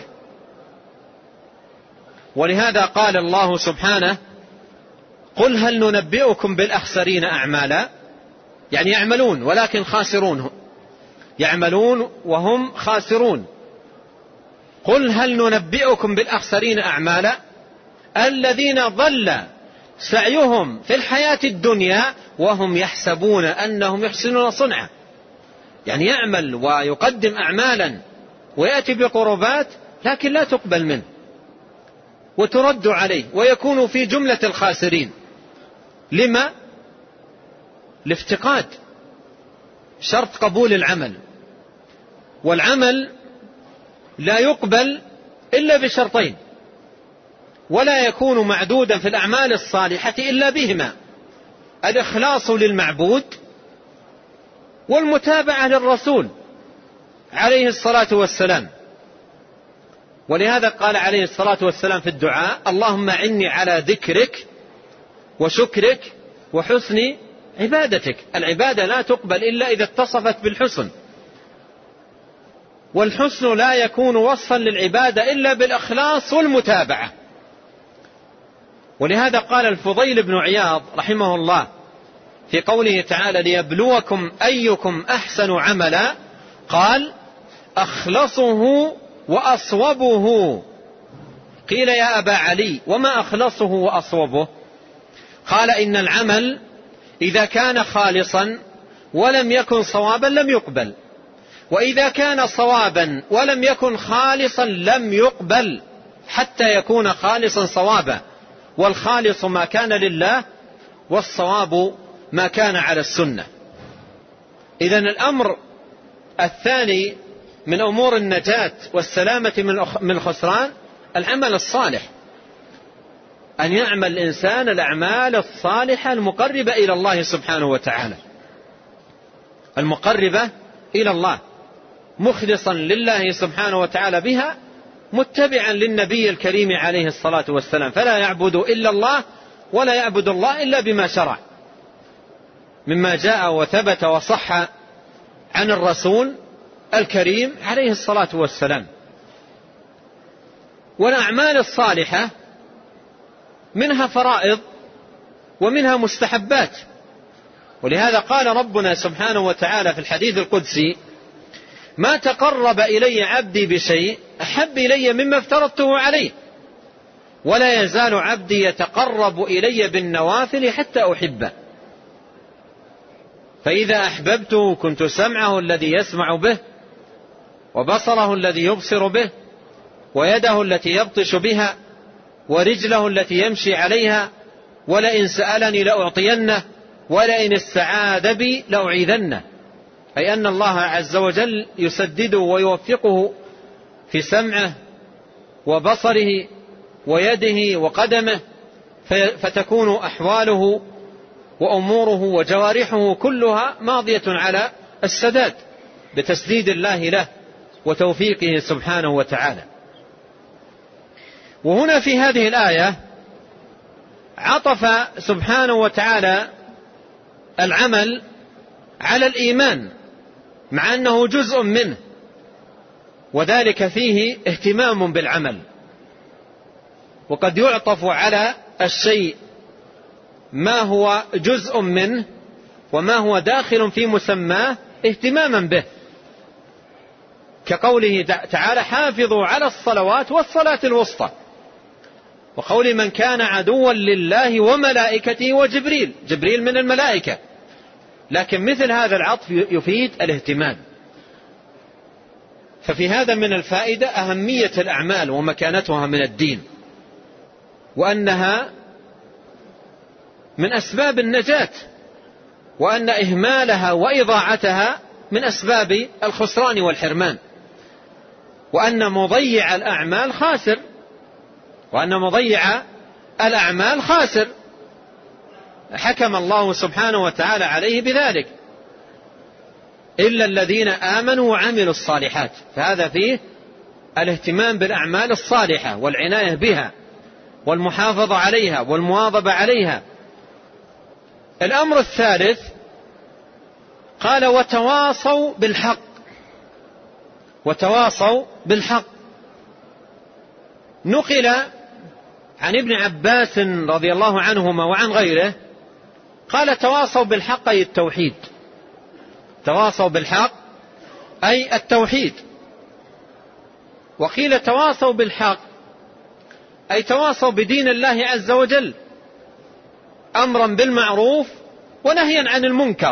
ولهذا قال الله سبحانه: قل هل ننبئكم بالأخسرين أعمالا، يعني يعملون ولكن خاسرون، يعملون وهم خاسرون. قل هل ننبئكم بالأخسرين أعمالا الذين ضل سعيهم في الحياة الدنيا وهم يحسبون أنهم يحسنون صنعا، يعني يعمل ويقدم أعمالا ويأتي بقربات لكن لا تقبل منه وترد عليه ويكون في جملة الخاسرين. لما؟ لافتقاد شرط قبول العمل، والعمل لا يقبل إلا بشرطين، ولا يكون معدودا في الأعمال الصالحة إلا بهما: الإخلاص للمعبود والمتابعة للرسول عليه الصلاة والسلام. ولهذا قال عليه الصلاة والسلام في الدعاء: اللهم أعني على ذكرك وشكرك وحسن عبادتك. العبادة لا تقبل إلا إذا اتصفت بالحسن، والحسن لا يكون وصفا للعبادة إلا بالإخلاص والمتابعة. ولهذا قال الفضيل بن عياض رحمه الله في قوله تعالى: ليبلوكم أيكم أحسن عملا، قال: أخلصه وأصوبه. قيل: يا أبا علي وما أخلصه وأصوبه؟ قال: إن العمل إذا كان خالصا ولم يكن صوابا لم يقبل، وإذا كان صوابا ولم يكن خالصا لم يقبل حتى يكون خالصا صوابا، والخالص ما كان لله والصواب ما كان على السنة. إذن الأمر الثاني من أمور النجاة والسلامة من الخسران العمل الصالح، أن يعمل الإنسان الأعمال الصالحة المقربة إلى الله سبحانه وتعالى، المقربة إلى الله، مخلصا لله سبحانه وتعالى بها، متبعا للنبي الكريم عليه الصلاة والسلام، فلا يعبد إلا الله ولا يعبد الله إلا بما شرع مما جاء وثبت وصح عن الرسول الكريم عليه الصلاة والسلام. والأعمال الصالحة منها فرائض ومنها مستحبات، ولهذا قال ربنا سبحانه وتعالى في الحديث القدسي: ما تقرب إلي عبدي بشيء أحب إلي مما افترضته عليه، ولا يزال عبدي يتقرب إلي بالنوافل حتى أحبه. فإذا أحببته كنت سمعه الذي يسمع به، وبصره الذي يبصر به، ويده التي يبطش بها، ورجله التي يمشي عليها، ولئن سألني لأعطينه، ولئن استعاذ بي لأعيذنه. أي أن الله عز وجل يسدده ويوفقه في سمعه وبصره ويده وقدمه، فتكون أحواله وأموره وجوارحه كلها ماضية على السداد بتسديد الله له وتوفيقه سبحانه وتعالى. وهنا في هذه الآية عطف سبحانه وتعالى العمل على الإيمان مع أنه جزء منه، وذلك فيه اهتمام بالعمل. وقد يعطف على الشيء ما هو جزء منه وما هو داخل في مسماه اهتماما به، كقوله تعالى حافظوا على الصلوات والصلاة الوسطى، وقول من كان عدوا لله وملائكته وجبريل، جبريل من الملائكة، لكن مثل هذا العطف يفيد الاهتمام. ففي هذا من الفائدة أهمية الأعمال ومكانتها من الدين، وأنها من أسباب النجاة، وأن إهمالها وإضاعتها من أسباب الخسران والحرمان، وأن مضيع الأعمال خاسر، وأن مضيع الأعمال خاسر، حكم الله سبحانه وتعالى عليه بذلك، إلا الذين آمنوا وعملوا الصالحات. فهذا فيه الاهتمام بالأعمال الصالحة والعناية بها والمحافظة عليها والمواظبة عليها. الأمر الثالث قال وتواصوا بالحق. وتواصوا بالحق نقل عن ابن عباس رضي الله عنهما وعن غيره قال تواصوا بالحق أي التوحيد. تواصوا بالحق أي التوحيد. وقيل تواصوا بالحق أي تواصوا بدين الله عز وجل، أمرا بالمعروف ونهيا عن المنكر.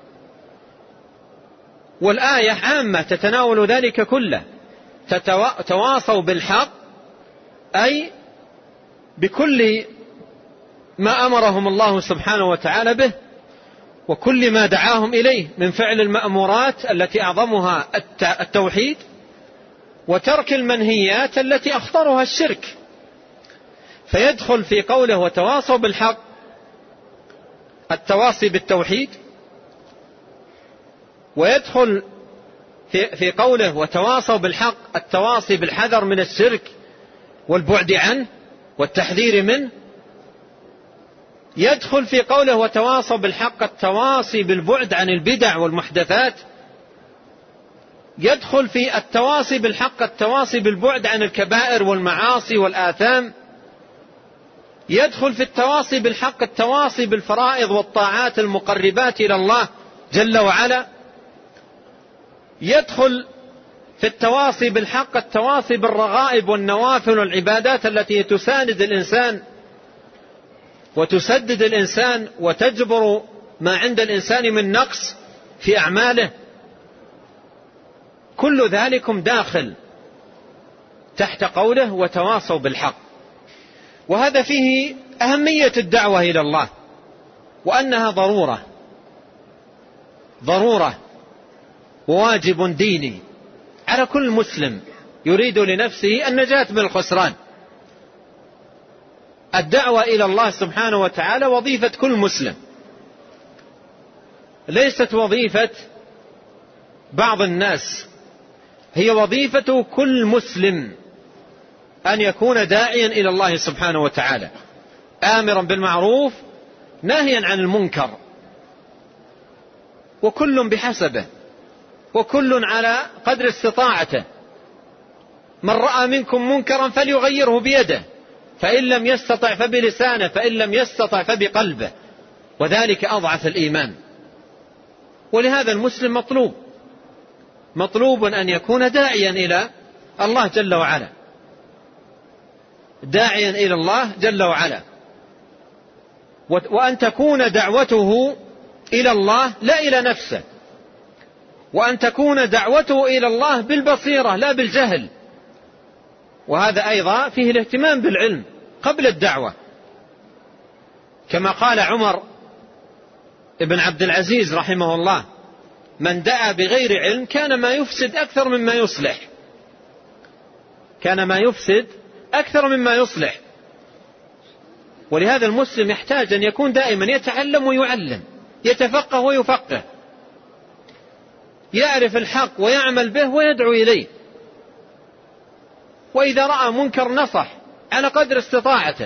والآية عامة تتناول ذلك كله. تواصوا بالحق أي بكل ما أمرهم الله سبحانه وتعالى به، وكل ما دعاهم إليه من فعل المأمورات التي أعظمها التوحيد، وترك المنهيات التي أخطرها الشرك. فيدخل في قوله وتواصوا بالحق التواصي بالتوحيد، ويدخل في قوله وتواصوا بالحق التواصي بالحذر من الشرك والبعد عنه والتحذير منه. يدخل في قوله وتواصوا بالحق التواصي بالبعد عن البدع والمحدثات. يدخل في التواصي بالحق التواصي بالبعد عن الكبائر والمعاصي والآثام. يدخل في التواصي بالحق التواصي بالفرائض والطاعات المقربات إلى الله جل وعلا. يدخل في التواصي بالحق التواصي بالرغائب والنوافل والعبادات التي تساند الإنسان وتسدد الإنسان وتجبر ما عند الإنسان من نقص في أعماله. كل ذلكم داخل تحت قوله وتواصوا بالحق. وهذا فيه أهمية الدعوة إلى الله، وأنها ضرورة وواجب ديني على كل مسلم يريد لنفسه النجاة من الخسران. الدعوة إلى الله سبحانه وتعالى وظيفة كل مسلم، ليست وظيفة بعض الناس، هي وظيفة كل مسلم أن يكون داعيا إلى الله سبحانه وتعالى، آمرا بالمعروف ناهيا عن المنكر، وكل بحسبه، وكل على قدر استطاعته. من رأى منكم منكرا فليغيره بيده، فإن لم يستطع فبلسانه، فإن لم يستطع فبقلبه، وذلك أضعف الإيمان. ولهذا المسلم مطلوب أن يكون داعيا إلى الله جل وعلا، داعيا إلى الله جل وعلا، وأن تكون دعوته إلى الله لا إلى نفسه، وأن تكون دعوته إلى الله بالبصيرة لا بالجهل، وهذا أيضا فيه الاهتمام بالعلم قبل الدعوة، كما قال عمر ابن عبد العزيز رحمه الله: من دعا بغير علم كان ما يفسد أكثر مما يصلح. كان ما يفسد أكثر مما يصلح. ولهذا المسلم يحتاج أن يكون دائما يتعلم ويعلم، يتفقه ويفقه، يعرف الحق ويعمل به ويدعو إليه، وإذا رأى منكر نصح على قدر استطاعته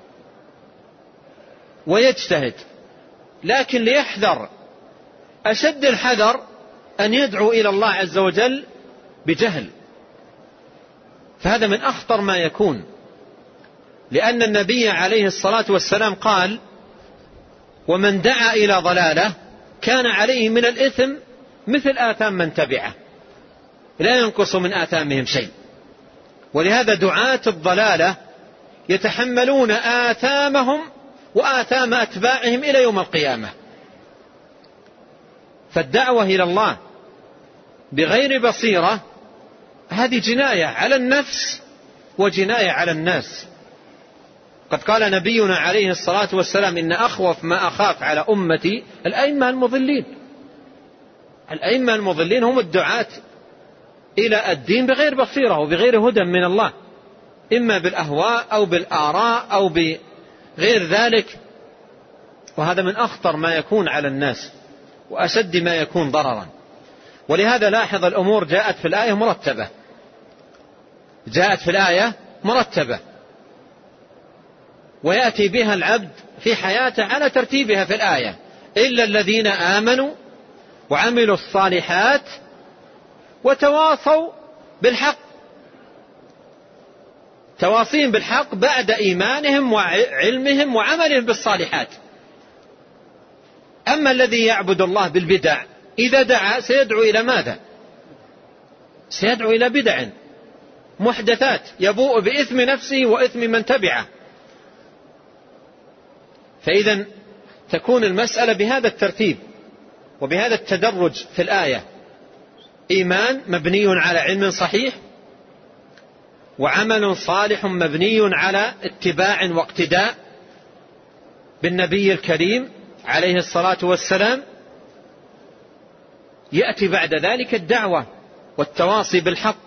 ويجتهد، لكن ليحذر أشد الحذر أن يدعو إلى الله عز وجل بجهل، فهذا من أخطر ما يكون، لأن النبي عليه الصلاة والسلام قال: ومن دعا إلى ضلالة كان عليه من الإثم مثل آثام من تبعه لا ينقص من آثامهم شيء. ولهذا دعاة الضلالة يتحملون آثامهم وآثام أتباعهم إلى يوم القيامة. فالدعوة إلى الله بغير بصيرة هذه جناية على النفس وجناية على الناس. قد قال نبينا عليه الصلاة والسلام: إن أخوف ما أخاف على أمتي الأئمة المضلين. الأئمة المضلين هم الدعاة إلى الدين بغير بصيرة وبغير هدى من الله، إما بالأهواء أو بالآراء أو بغير ذلك، وهذا من أخطر ما يكون على الناس وأشد ما يكون ضررا. ولهذا لاحظ الأمور جاءت في الآية مرتبة، جاءت في الآية مرتبة، ويأتي بها العبد في حياته على ترتيبها في الآية: إلا الذين آمنوا وعملوا الصالحات وتواصوا بالحق. تواصين بالحق بعد إيمانهم وعلمهم وعملهم بالصالحات. أما الذي يعبد الله بالبدع إذا دعا سيدعو إلى ماذا؟ سيدعو إلى بدع محدثات يبوء بإثم نفسه وإثم من تبعه. فإذا تكون المسألة بهذا الترتيب وبهذا التدرج في الآية: إيمان مبني على علم صحيح، وعمل صالح مبني على اتباع واقتداء بالنبي الكريم عليه الصلاة والسلام. يأتي بعد ذلك الدعوة والتواصي بالحق،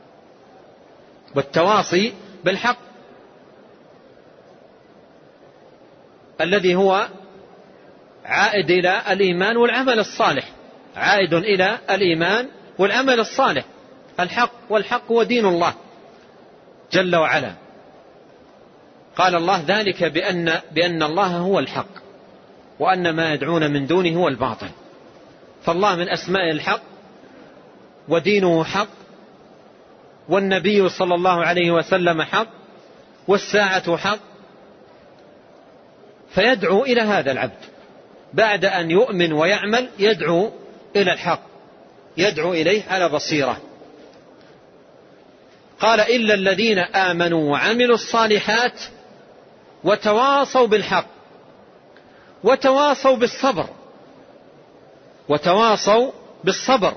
والتواصي بالحق الذي هو عائد إلى الإيمان والعمل الصالح، عائد إلى الإيمان والعمل الصالح، الحق، والحق هو دين الله جل وعلا. قال الله: ذلك بأن الله هو الحق وأن ما يدعون من دونه هو الباطل. فالله من أسماء الحق ودينه حق، والنبي صلى الله عليه وسلم حق، والساعة حق. فيدعو إلى هذا العبد بعد أن يؤمن ويعمل، يدعو إلى الحق، يدعو إليه على بصيرة. قال: إلا الذين آمنوا وعملوا الصالحات وتواصوا بالحق وتواصوا بالصبر. وتواصوا بالصبر،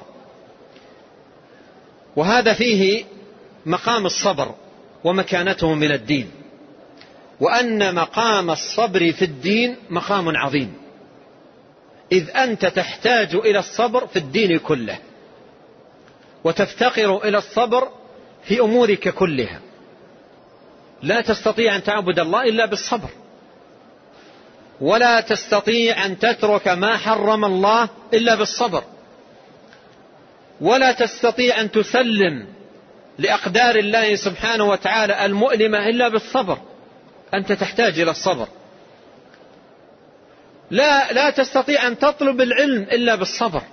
وهذا فيه مقام الصبر ومكانته من الدين، وأن مقام الصبر في الدين مقام عظيم، إذ أنت تحتاج إلى الصبر في الدين كله، وتفتقر إلى الصبر في أمورك كلها. لا تستطيع أن تعبد الله إلا بالصبر، ولا تستطيع أن تترك ما حرم الله إلا بالصبر، ولا تستطيع أن تسلم لأقدار الله سبحانه وتعالى المؤلمة إلا بالصبر. أنت تحتاج إلى الصبر. لا تستطيع أن تطلب العلم إلا بالصبر،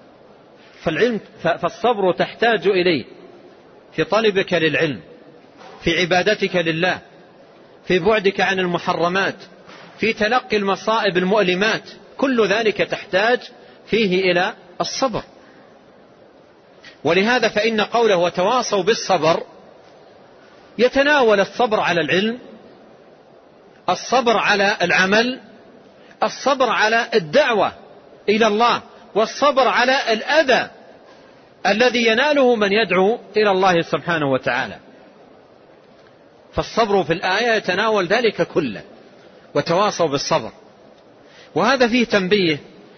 فالصبر تحتاج إليه في طلبك للعلم، في عبادتك لله، في بعدك عن المحرمات، في تلقي المصائب المؤلمات. كل ذلك تحتاج فيه إلى الصبر. ولهذا فإن قوله وتواصوا بالصبر يتناول الصبر على العلم، الصبر على العمل، الصبر على الدعوة إلى الله، والصبر على الأذى الذي يناله من يدعو إلى الله سبحانه وتعالى. فالصبر في الآية يتناول ذلك كله، وتواصوا بالصبر. وهذا فيه تنبيه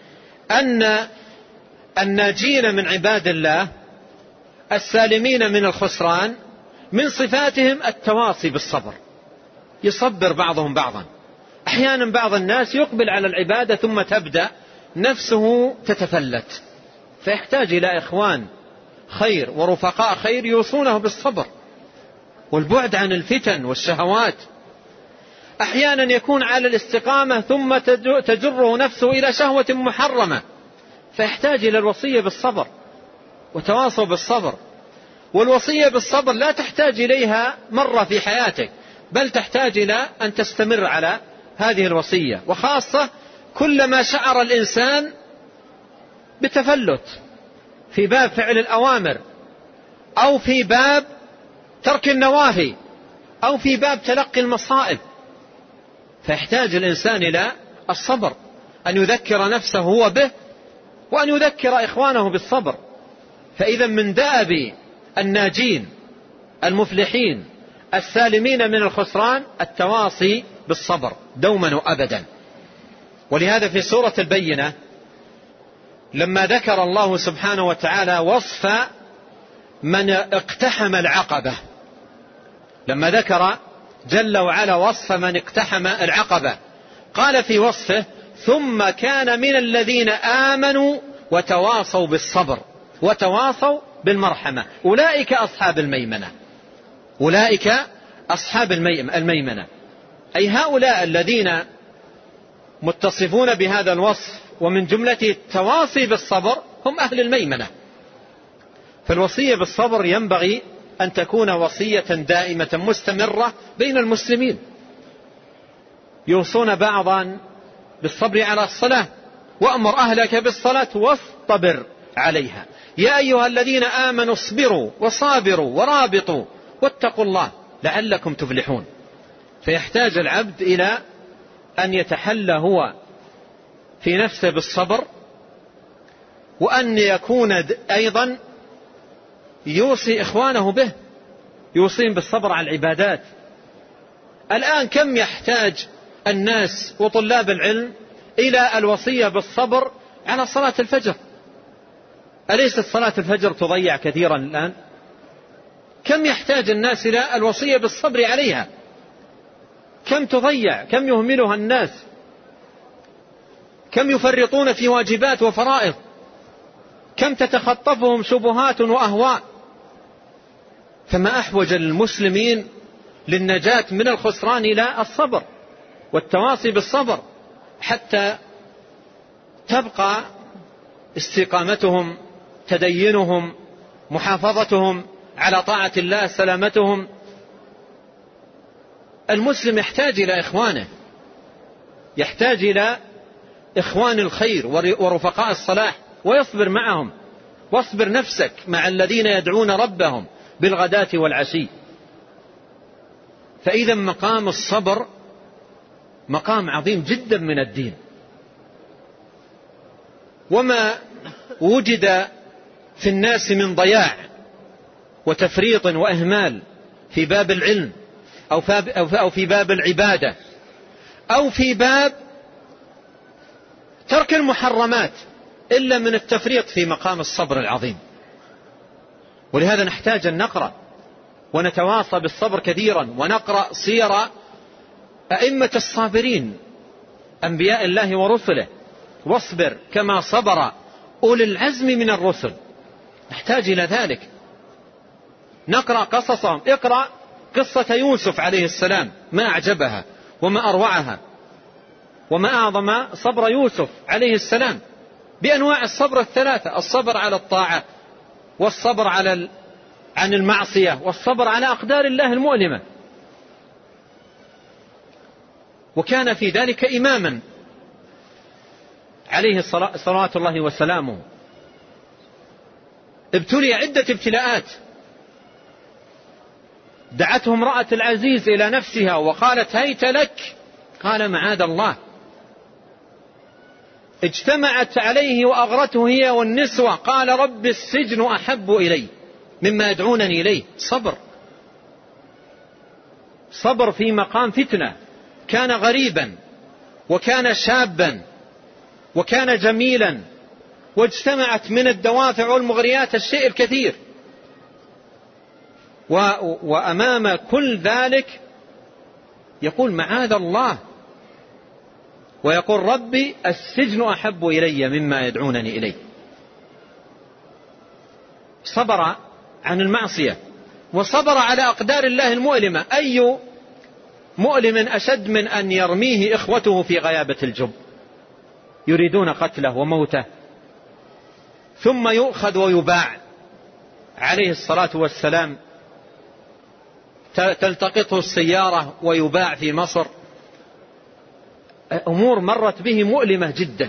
أن الناجين من عباد الله السالمين من الخسران من صفاتهم التواصي بالصبر، يصبر بعضهم بعضا. أحيانا بعض الناس يقبل على العبادة ثم تبدأ نفسه تتفلت، فيحتاج إلى إخوان خير ورفقاء خير يوصونه بالصبر والبعد عن الفتن والشهوات. أحيانا يكون على الاستقامة ثم تجره نفسه إلى شهوة محرمة، فيحتاج إلى الوصية بالصبر وتواصوا بالصبر. والوصية بالصبر لا تحتاج إليها مرة في حياتك، بل تحتاج إلى أن تستمر على هذه الوصية، وخاصة كلما شعر الإنسان بتفلت في باب فعل الأوامر، أو في باب ترك النواهي، أو في باب تلقي المصائب، فيحتاج الإنسان إلى الصبر، أن يذكر نفسه هو به، وأن يذكر إخوانه بالصبر. فإذا من دأب الناجين المفلحين السالمين من الخسران التواصي بالصبر دوما وأبدا. ولهذا في سورة البينة لما ذكر الله سبحانه وتعالى وصف من اقتحم العقبة، لما ذكر جل وعلا وصف من اقتحم العقبة، قال في وصفه: ثم كان من الذين آمنوا وتواصوا بالصبر وتواصوا بالمرحمة أولئك أصحاب الميمنة. أولئك أصحاب الميمنة، أي هؤلاء الذين متصفون بهذا الوصف ومن جملته التواصي بالصبر هم أهل الميمنة. فالوصية بالصبر ينبغي أن تكون وصية دائمة مستمرة بين المسلمين، يوصون بعضا بالصبر على الصلاة: وأمر أهلك بالصلاة واصطبر عليها يا أيها الذين آمنوا اصبروا وصابروا ورابطوا واتقوا الله لعلكم تفلحون. فيحتاج العبد إلى أن يتحلى هو في نفسه بالصبر، وأن يكون أيضا يوصي إخوانه به، يوصيهم بالصبر على العبادات. الآن كم يحتاج الناس وطلاب العلم إلى الوصية بالصبر على صلاة الفجر؟ أليست صلاة الفجر تضيع كثيرا الآن؟ كم يحتاج الناس إلى الوصية بالصبر عليها؟ كم تضيع، كم يهملها الناس، كم يفرطون في واجبات وفرائض، كم تتخطفهم شبهات وأهواء. فما أحوج المسلمين للنجاة من الخسران إلى الصبر والتواصي بالصبر، حتى تبقى استقامتهم، تدينهم، محافظتهم على طاعة الله، سلامتهم. المسلم يحتاج إلى إخوانه، يحتاج إلى إخوان الخير ورفقاء الصلاح، ويصبر معهم. واصبر نفسك مع الذين يدعون ربهم بالغداة والعشي. فإذا مقام الصبر مقام عظيم جدا من الدين. وما وجد في الناس من ضياع وتفريط وإهمال في باب العلم أو في باب العبادة أو في باب ترك المحرمات إلا من التفريط في مقام الصبر العظيم. ولهذا نحتاج أن نقرأ ونتواصى بالصبر كثيرا، ونقرأ سير أئمة الصابرين أنبياء الله ورسله: واصبر كما صبر أولي العزم من الرسل. نحتاج إلى ذلك، نقرأ قصصهم. اقرأ قصة يوسف عليه السلام، ما أعجبها وما أروعها وما أعظم صبر يوسف عليه السلام بأنواع الصبر الثلاثة: الصبر على الطاعة، والصبر عن المعصية، والصبر على أقدار الله المؤلمة. وكان في ذلك إماما عليه صلوات الله وسلامه. ابتلي عدة ابتلاءات، دعته امرأة العزيز إلى نفسها وقالت: هيت لك، قال: معاذ الله. اجتمعت عليه وأغرته هي والنسوة، قال رب السجن أحب إلي مما يدعونني إليه. صبر في مقام فتنة. كان غريبا وكان شابا وكان جميلا، واجتمعت من الدوافع والمغريات الشيء الكثير، وأمام كل ذلك يقول معاذ الله، ويقول ربي السجن أحب إلي مما يدعونني إليه. صبر عن المعصية وصبر على أقدار الله المؤلمة. أي مؤلم أشد من أن يرميه إخوته في غيابة الجب يريدون قتله وموته، ثم يؤخذ ويباع عليه الصلاة والسلام، تلتقطه السيارة ويباع في مصر. أمور مرت به مؤلمة جدا،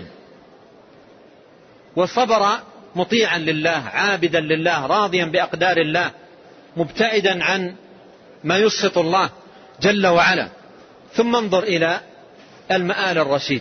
وصبر مطيعا لله عابدا لله راضيا بأقدار الله مبتعدا عن ما يسخط الله جل وعلا. ثم انظر إلى المآل الرشيد.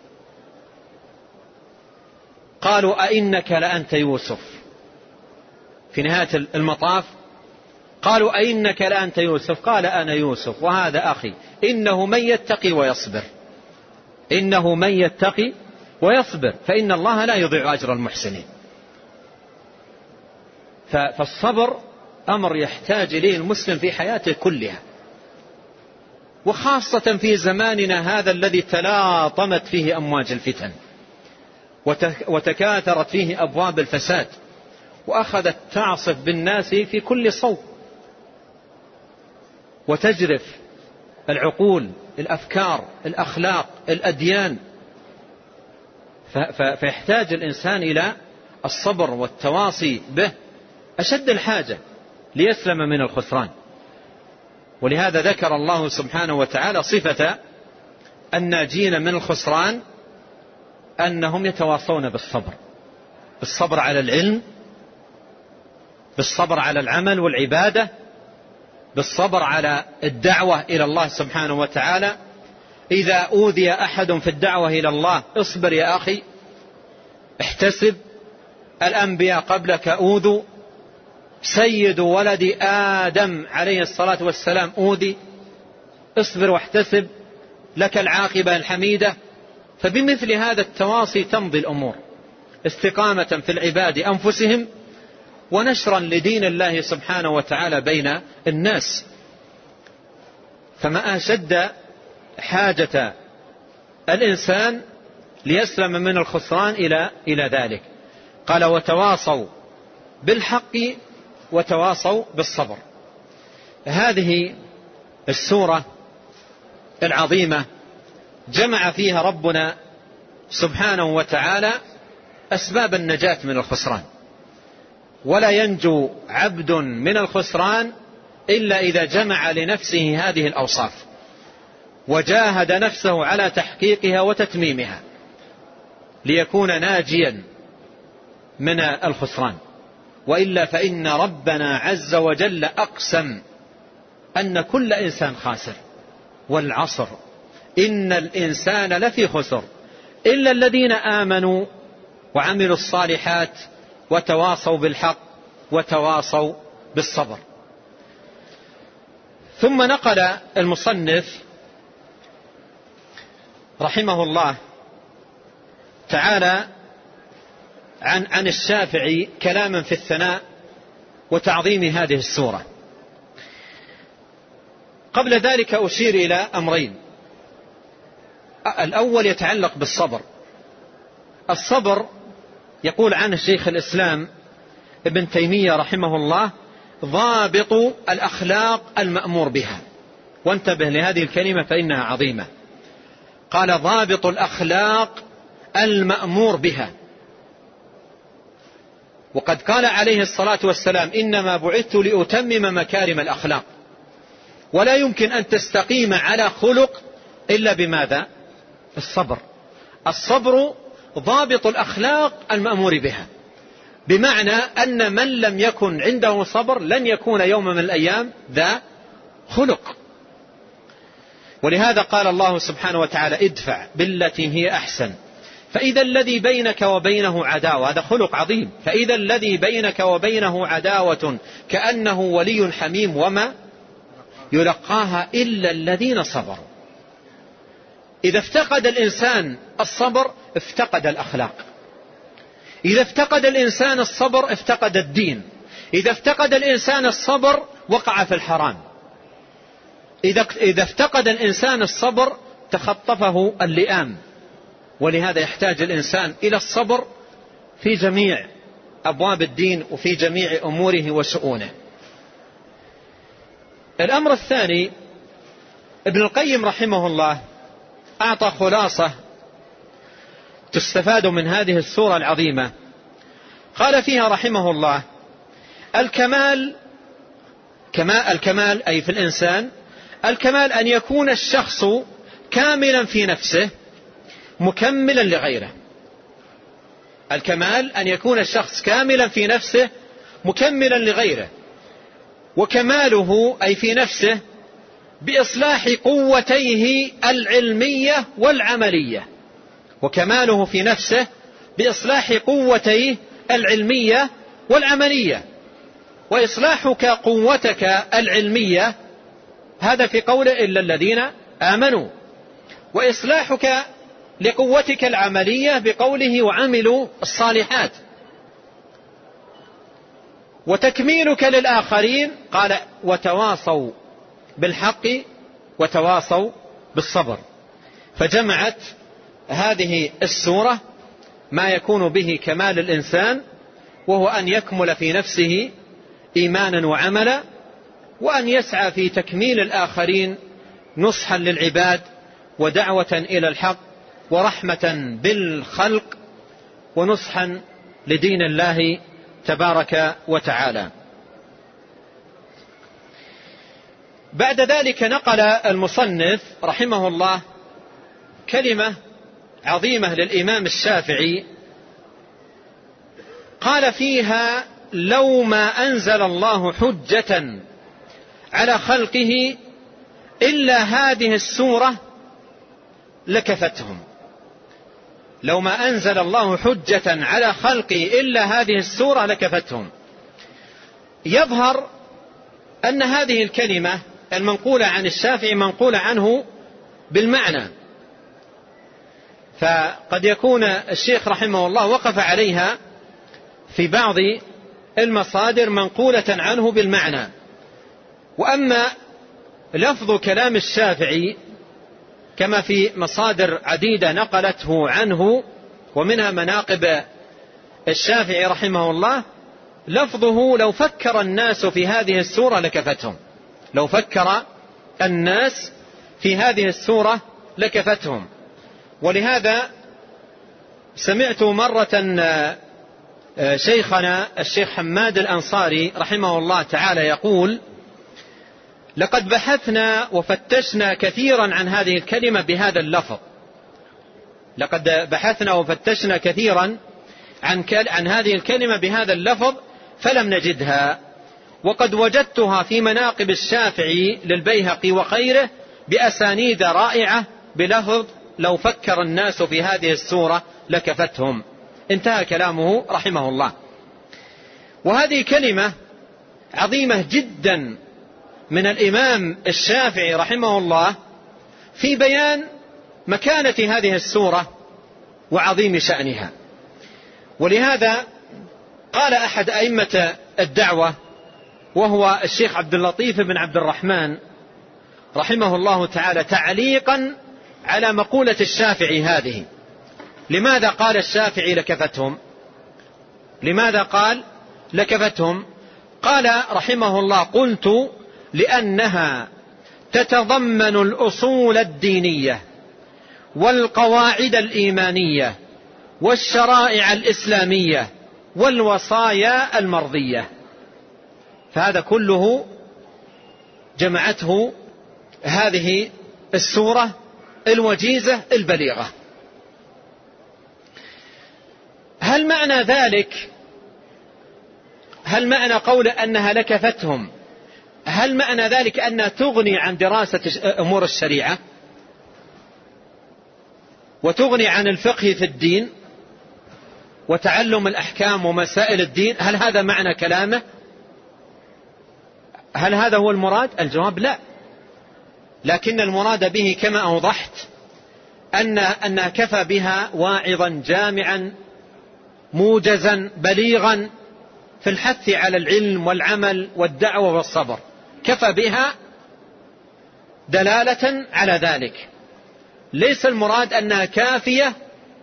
قالوا أئنك لأنت يوسف، في نهاية المطاف قالوا أئنك لأنت يوسف، قال أنا يوسف وهذا أخي، إنه من يتقي ويصبر، إنه من يتقي ويصبر فإن الله لا يضيع أجر المحسنين. فالصبر أمر يحتاج إليه المسلم في حياته كلها، وخاصة في زماننا هذا الذي تلاطمت فيه أمواج الفتن وتكاثرت فيه أبواب الفساد، وأخذت تعصف بالناس في كل صوب وتجرف العقول، الأفكار، الأخلاق، الأديان. فيحتاج الإنسان إلى الصبر والتواصي به أشد الحاجة ليسلم من الخسران. ولهذا ذكر الله سبحانه وتعالى صفة الناجين من الخسران أنهم يتواصون بالصبر على العلم، بالصبر على العمل والعبادة، بالصبر على الدعوة إلى الله سبحانه وتعالى. إذا أوذي أحد في الدعوة إلى الله اصبر يا أخي، احتسب، الأنبياء قبلك أوذوا، سيد ولد آدم عليه الصلاة والسلام أوذي، اصبر واحتسب لك العاقبة الحميدة. فبمثل هذا التواصي تمضي الأمور، استقامة في العباد أنفسهم ونشرا لدين الله سبحانه وتعالى بين الناس. فما أشد حاجة الإنسان ليسلم من الخسران إلى ذلك. قال وتواصوا بالحق وتواصوا بالصبر. هذه السورة العظيمة جمع فيها ربنا سبحانه وتعالى أسباب النجاة من الخسران، ولا ينجو عبد من الخسران إلا إذا جمع لنفسه هذه الأوصاف وجاهد نفسه على تحقيقها وتتميمها ليكون ناجيا من الخسران. وإلا فإن ربنا عز وجل أقسم أن كل إنسان خاسر، والعصر إن الإنسان لفي خسر إلا الذين آمنوا وعملوا الصالحات وتواصوا بالحق وتواصوا بالصبر. ثم نقل المصنف رحمه الله تعالى عن الشافعي كلاما في الثناء وتعظيم هذه السورة. قبل ذلك أشير إلى أمرين. الأول يتعلق بالصبر. الصبر يقول عنه شيخ الإسلام ابن تيمية رحمه الله ضابط الأخلاق المأمور بها. وانتبه لهذه الكلمة فإنها عظيمة. قال ضابط الأخلاق المأمور بها. وقد قال عليه الصلاة والسلام إنما بعثت لأتمم مكارم الأخلاق. ولا يمكن أن تستقيم على خلق إلا بماذا؟ الصبر. الصبر ضابط الأخلاق المأمور بها، بمعنى أن من لم يكن عنده صبر لن يكون يوم من الأيام ذا خلق. ولهذا قال الله سبحانه وتعالى ادفع بالتي هي أحسن فإذا الذي بينك وبينه عداوة، هذا خلق عظيم، فإذا الذي بينك وبينه عداوة كأنه ولي حميم وما يلقاها إلا الذين صبروا. إذا افتقد الإنسان الصبر افتقد الأخلاق، إذا افتقد الإنسان الصبر افتقد الدين، إذا افتقد الإنسان الصبر وقع في الحرام، إذا افتقد الإنسان الصبر تخطفه اللئام. ولهذا يحتاج الإنسان إلى الصبر في جميع أبواب الدين وفي جميع أموره وشؤونه. الأمر الثاني، ابن القيم رحمه الله أعطى خلاصة تستفاد من هذه السورة العظيمة. قال فيها رحمه الله: الكمال أي في الإنسان، الكمال أن يكون الشخص كاملا في نفسه مكملا لغيره. الكمال أن يكون الشخص كاملا في نفسه مكملا لغيره، وكماله أي في نفسه بإصلاح قوتيه العلمية والعملية، وكماله في نفسه بإصلاح قوتيه العلمية والعملية. وإصلاحك قوتك العلمية هذا في قوله إلا الذين آمنوا، وإصلاحك لقوتك العملية بقوله وعملوا الصالحات، وتكميلك للآخرين قال وتواصوا بالحق وتواصوا بالصبر. فجمعت هذه السورة ما يكون به كمال الإنسان، وهو أن يكمل في نفسه إيمانا وعملا، وأن يسعى في تكميل الآخرين نصحا للعباد ودعوة إلى الحق ورحمة بالخلق ونصحا لدين الله تبارك وتعالى. بعد ذلك نقل المصنف رحمه الله كلمة عظيمة للإمام الشافعي قال فيها: لو ما أنزل الله حجة على خلقه إلا هذه السورة لكفتهم. لو ما أنزل الله حجة على خلقه إلا هذه السورة لكفتهم. يظهر أن هذه الكلمة المنقولة عن الشافعي منقولة عنه بالمعنى، فقد يكون الشيخ رحمه الله وقف عليها في بعض المصادر منقولة عنه بالمعنى. وأما لفظ كلام الشافعي كما في مصادر عديدة نقلته عنه ومنها مناقب الشافعي رحمه الله، لفظه لو فكر الناس في هذه السورة لكفتهم. لو فكر الناس في هذه السورة لكفتهم. ولهذا سمعت مرة شيخنا الشيخ حماد الأنصاري رحمه الله تعالى يقول: لقد بحثنا وفتشنا كثيرا عن هذه الكلمة بهذا اللفظ. لقد بحثنا وفتشنا كثيرا عن هذه الكلمة بهذا اللفظ فلم نجدها، وقد وجدتها في مناقب الشافعي للبيهقي وغيره بأسانيد رائعة بلفظ لو فكر الناس في هذه السورة لكفتهم. انتهى كلامه رحمه الله. وهذه كلمة عظيمة جدا من الإمام الشافعي رحمه الله في بيان مكانة هذه السورة وعظيم شأنها. ولهذا قال أحد أئمة الدعوة وهو الشيخ عبد اللطيف بن عبد الرحمن رحمه الله تعالى تعليقا على مقولة الشافعي هذه: لماذا قال الشافعي لكفتهم؟ لماذا قال لكفتهم؟ قال رحمه الله: قلت لأنها تتضمن الأصول الدينية والقواعد الإيمانية والشرائع الإسلامية والوصايا المرضية. فهذا كله جمعته هذه السورة الوجيزة البليغة. هل معنى قول أنها لكفتهم هل معنى ذلك أنها تغني عن دراسة أمور الشريعة؟ وتغني عن الفقه في الدين وتعلم الأحكام ومسائل الدين، هل هذا معنى كلامه؟ هل هذا هو المراد؟ الجواب لا، لكن المراد به كما أوضحت أنها كفى بها واعظا جامعا موجزا بليغا في الحث على العلم والعمل والدعوة والصبر، كفى بها دلالة على ذلك. ليس المراد أنها كافية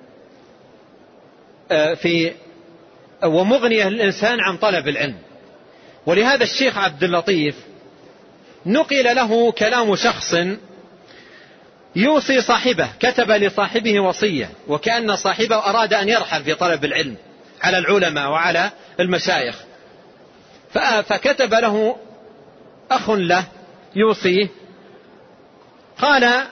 في ومغنية للإنسان عن طلب العلم. ولهذا الشيخ عبد اللطيف نقل له كلام شخص يوصي صاحبه، كتب لصاحبه وصية وكأن صاحبه أراد أن يرحل في طلب العلم على العلماء وعلى المشايخ، فكتب له أخ له يوصيه، قال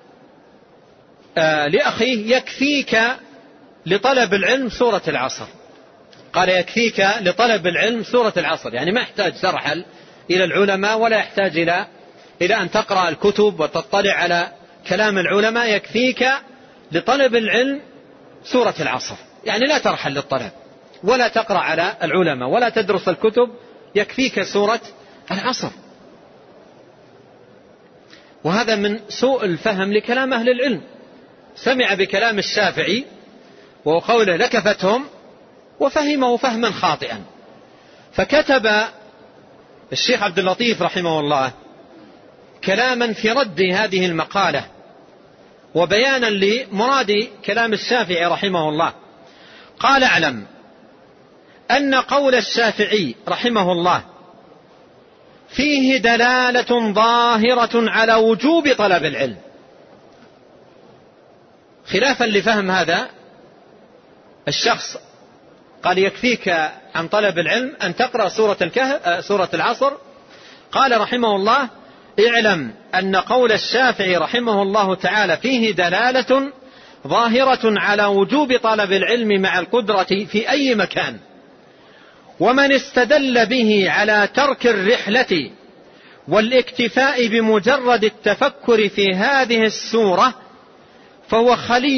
لأخيه: يكفيك لطلب العلم سورة العصر. قال: يكفيك لطلب العلم سورة العصر، يعني ما يحتاج ترحل إلى العلماء ولا يحتاج إلى أن تقرأ الكتب وتطلع على كلام العلماء، يكفيك لطلب العلم سورة العصر، يعني لا ترحل للطلب ولا تقرأ على العلماء ولا تدرس الكتب، يكفيك سورة العصر. وهذا من سوء الفهم لكلام أهل العلم، سمع بكلام الشافعي وقوله لكفتهم وفهمه فهما خاطئا. فكتب الشيخ عبد اللطيف رحمه الله كلاما في رد هذه المقالة وبيانا لمراد كلام الشافعي رحمه الله. قال: اعلم أن قول الشافعي رحمه الله فيه دلالة ظاهرة على وجوب طلب العلم، خلافا لفهم هذا الشخص. قال: يكفيك عن طلب العلم أن تقرأ سورة العصر. قال رحمه الله: اعلم أن قول الشافعي رحمه الله تعالى فيه دلالة ظاهرة على وجوب طلب العلم مع القدرة في أي مكان، ومن استدل به على ترك الرحلة والاكتفاء بمجرد التفكر في هذه السورة فهو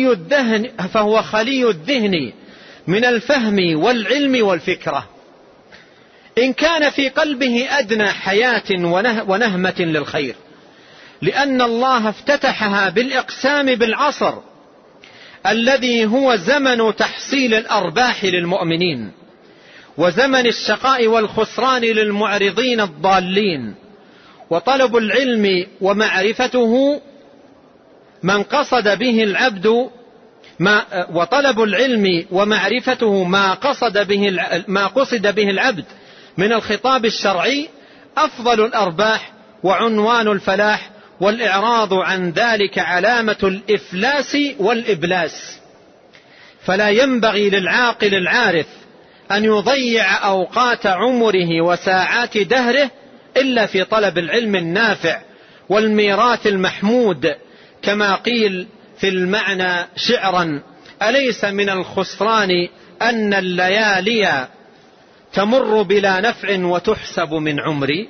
خلي الذهن من الفهم والعلم والفكرة، إن كان في قلبه أدنى حياة ونهمة للخير، لأن الله افتتحها بالإقسام بالعصر الذي هو زمن تحصيل الأرباح للمؤمنين وزمن الشقاء والخسران للمعرضين الضالين. وطلب العلم ومعرفته ما قصد به العبد من الخطاب الشرعي أفضل الأرباح وعنوان الفلاح، والإعراض عن ذلك علامة الإفلاس والإبلاس. فلا ينبغي للعاقل العارف أن يضيع أوقات عمره وساعات دهره إلا في طلب العلم النافع والميراث المحمود، كما قيل في المعنى شعرا: أليس من الخسران أن الليالي تمر بلا نفع وتحسب من عمري.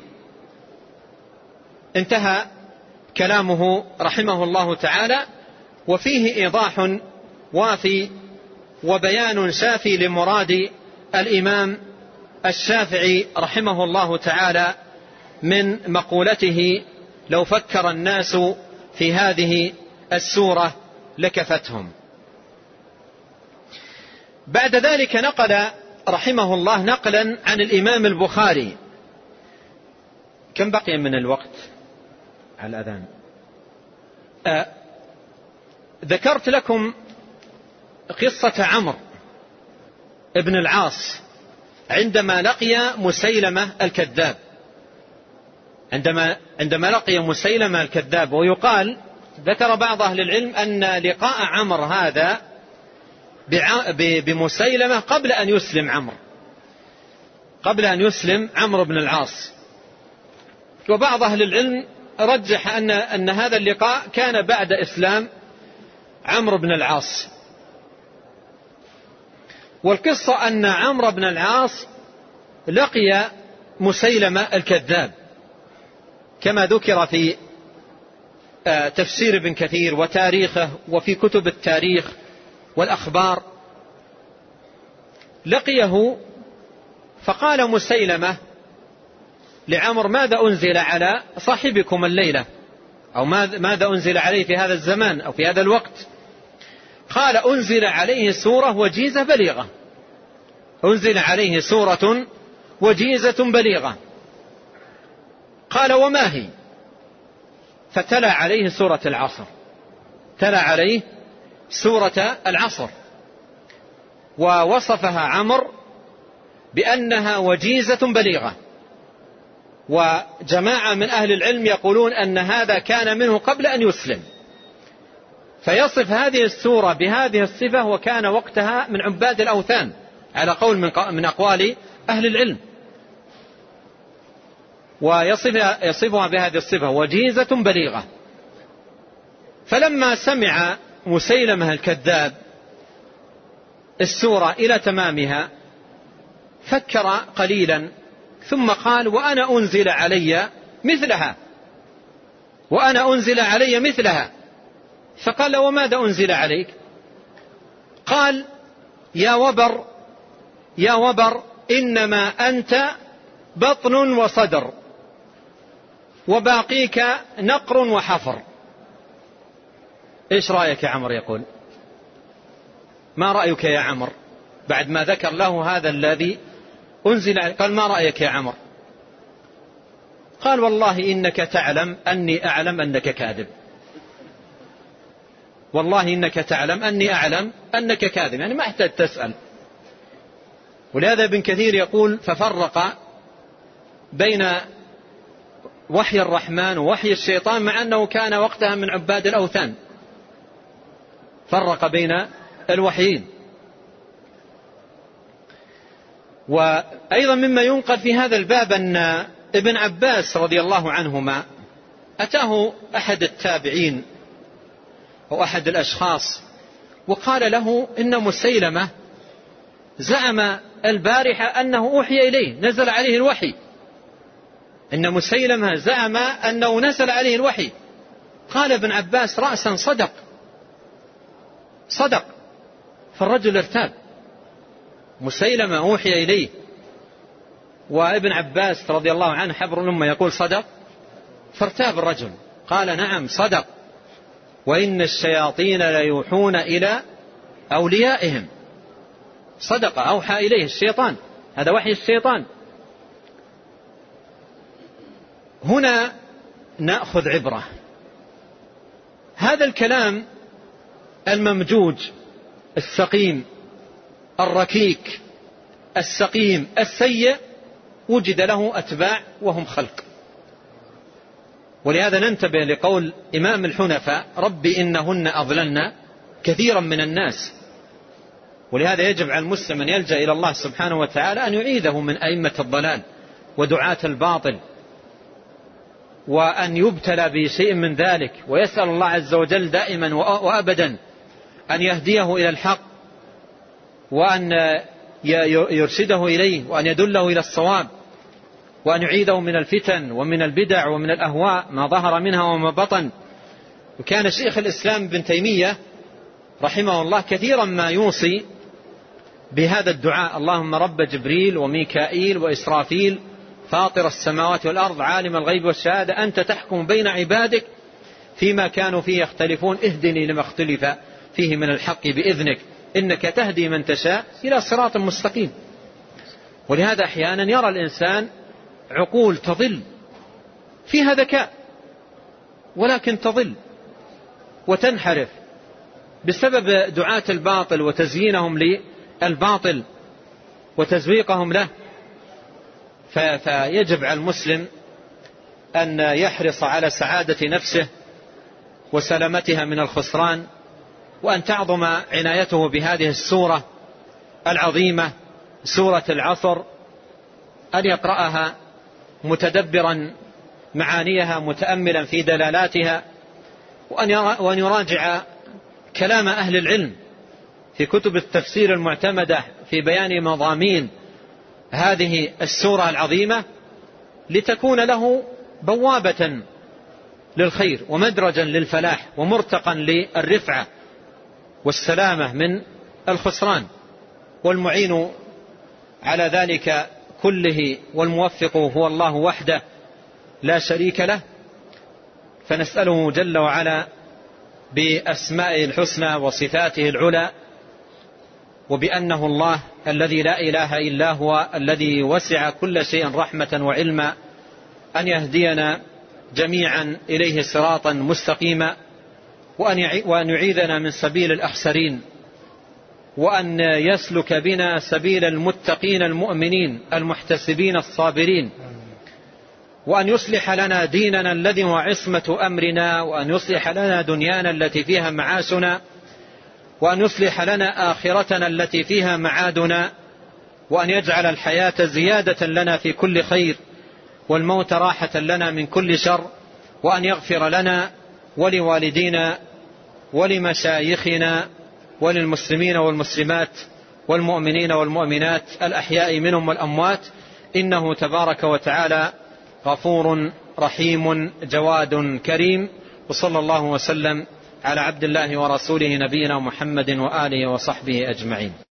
انتهى كلامه رحمه الله تعالى، وفيه إيضاح وافي وبيان شافي لمراد الإمام الشافعي رحمه الله تعالى من مقولته: لو فكر الناس في هذه السورة لكفتهم. بعد ذلك نقل رحمه الله نقلا عن الإمام البخاري. كم بقي من الوقت على الأذان؟ ذكرت لكم قصة عمرو ابن العاص عندما لقي مسيلمة الكذاب، عندما لقي مسيلمة الكذاب. ويقال، ذكر بعض أهل العلم أن لقاء عمرو هذا بمسيلمة قبل أن يسلم عمرو بن العاص. وبعض أهل العلم رجح أن هذا اللقاء كان بعد إسلام عمرو بن العاص. والقصة أن عمرو بن العاص لقي مسيلمة الكذاب كما ذكر في تفسير ابن كثير وتاريخه وفي كتب التاريخ والأخبار، لقيه فقال مسيلمة لعمر: ماذا أنزل على صاحبكم الليلة، أو ماذا أنزل عليه في هذا الزمان أو في هذا الوقت؟ قال: أنزل عليه سورة وجيزة بليغة. أنزل عليه سورة وجيزة بليغة. قال: وما هي؟ فتلا عليه سورة العصر. تلا عليه سورة العصر، ووصفها عمر بأنها وجيزة بليغة. وجماعة من أهل العلم يقولون أن هذا كان منه قبل أن يسلم، فيصف هذه السورة بهذه الصفة، وكان وقتها من عباد الأوثان على قول من أقوال أهل العلم، ويصفها بهذه الصفة وجيزة بليغة. فلما سمع مسيلمة الكذاب السورة إلى تمامها فكر قليلا ثم قال: وأنا أنزل علي مثلها، وأنا أنزل علي مثلها. فقال: وماذا أنزل عليك؟ قال: يا وبر إنما أنت بطن وصدر، وباقيك نقر وحفر. إيش رأيك يا عمر؟ يقول: ما رأيك يا عمر؟ بعد ما ذكر له هذا الذي أنزل عليه، قال: ما رأيك يا عمر؟ قال: والله إنك تعلم أني أعلم أنك كاذب، والله إنك تعلم أني أعلم أنك كاذب، يعني ما احتاج تسأل. ولهذا ابن كثير يقول: ففرق بين وحي الرحمن ووحي الشيطان، مع أنه كان وقتها من عباد الأوثان، فرق بين الوحيين. وأيضا مما ينقل في هذا الباب أن ابن عباس رضي الله عنهما أتاه أحد التابعين أو أحد الأشخاص وقال له: إن مسيلمة زعم البارحة أنه أوحي إليه، نزل عليه الوحي. إن مسيلمة زعم أنه نزل عليه الوحي. قال ابن عباس: رأسا صدق. فالرجل ارتاب، مسيلمة أوحي إليه وابن عباس رضي الله عنه حبر الأمة يقول صدق، فارتاب الرجل. قال: نعم صدق، وإن الشياطين ليوحون إلى أوليائهم. صدق، أوحى إليه الشيطان، هذا وحي الشيطان. هنا نأخذ عبرة. هذا الكلام الممجوج السقيم الركيك السقيم السيء وجد له أتباع وهم خلق. ولهذا ننتبه لقول إمام الحنفاء: رب إنهن أضللن كثيرا من الناس. ولهذا يجب على المسلم أن يلجأ إلى الله سبحانه وتعالى أن يعيده من أئمة الضلال ودعاة الباطل، وأن يبتلى بشيء من ذلك، ويسأل الله عز وجل دائما وأبدا أن يهديه إلى الحق، وأن يرشده إليه، وأن يدله إلى الصواب، وأن يعيده من الفتن ومن البدع ومن الأهواء ما ظهر منها وما بطن. وكان شيخ الإسلام ابن تيمية رحمه الله كثيرا ما يوصي بهذا الدعاء: اللهم رب جبريل وميكائيل وإسرافيل فاطر السماوات والأرض عالم الغيب والشهادة أنت تحكم بين عبادك فيما كانوا فيه يختلفون اهدني لما اختلف فيه من الحق بإذنك إنك تهدي من تشاء إلى صراط مستقيم. ولهذا أحيانا يرى الإنسان عقول تضل فيها ذكاء، ولكن تضل وتنحرف بسبب دعاة الباطل وتزيينهم للباطل وتزويقهم له. فيجب على المسلم أن يحرص على سعادة نفسه وسلامتها من الخسران، وأن تعظم عنايته بهذه السورة العظيمة سورة العصر، أن يقرأها متدبرا معانيها متأملا في دلالاتها، وأن يراجع كلام أهل العلم في كتب التفسير المعتمدة في بيان مضامين هذه السورة العظيمة، لتكون له بوابة للخير ومدرجا للفلاح ومرتقا للرفعة والسلامة من الخسران، والمعين على ذلك كله والموفق هو الله وحده لا شريك له. فنسأله جل وعلا بأسمائه الحسنى وصفاته العلى، وبأنه الله الذي لا إله إلا هو الذي وسع كل شيء رحمة وعلما، أن يهدينا جميعا إليه صراطا مستقيما، وأن يعيذنا من سبيل الأخسرين، وأن يسلك بنا سبيل المتقين المؤمنين المحتسبين الصابرين، وأن يصلح لنا ديننا الذي هو عصمة أمرنا، وأن يصلح لنا دنيانا التي فيها معاشنا، وأن يصلح لنا آخرتنا التي فيها معادنا، وأن يجعل الحياة زيادة لنا في كل خير والموت راحة لنا من كل شر، وأن يغفر لنا ولوالدينا ولمشايخنا وللمسلمين والمسلمات والمؤمنين والمؤمنات الأحياء منهم والأموات، إنه تبارك وتعالى غفور رحيم جواد كريم. وصلى الله وسلم على عبد الله ورسوله نبينا محمد وآله وصحبه أجمعين.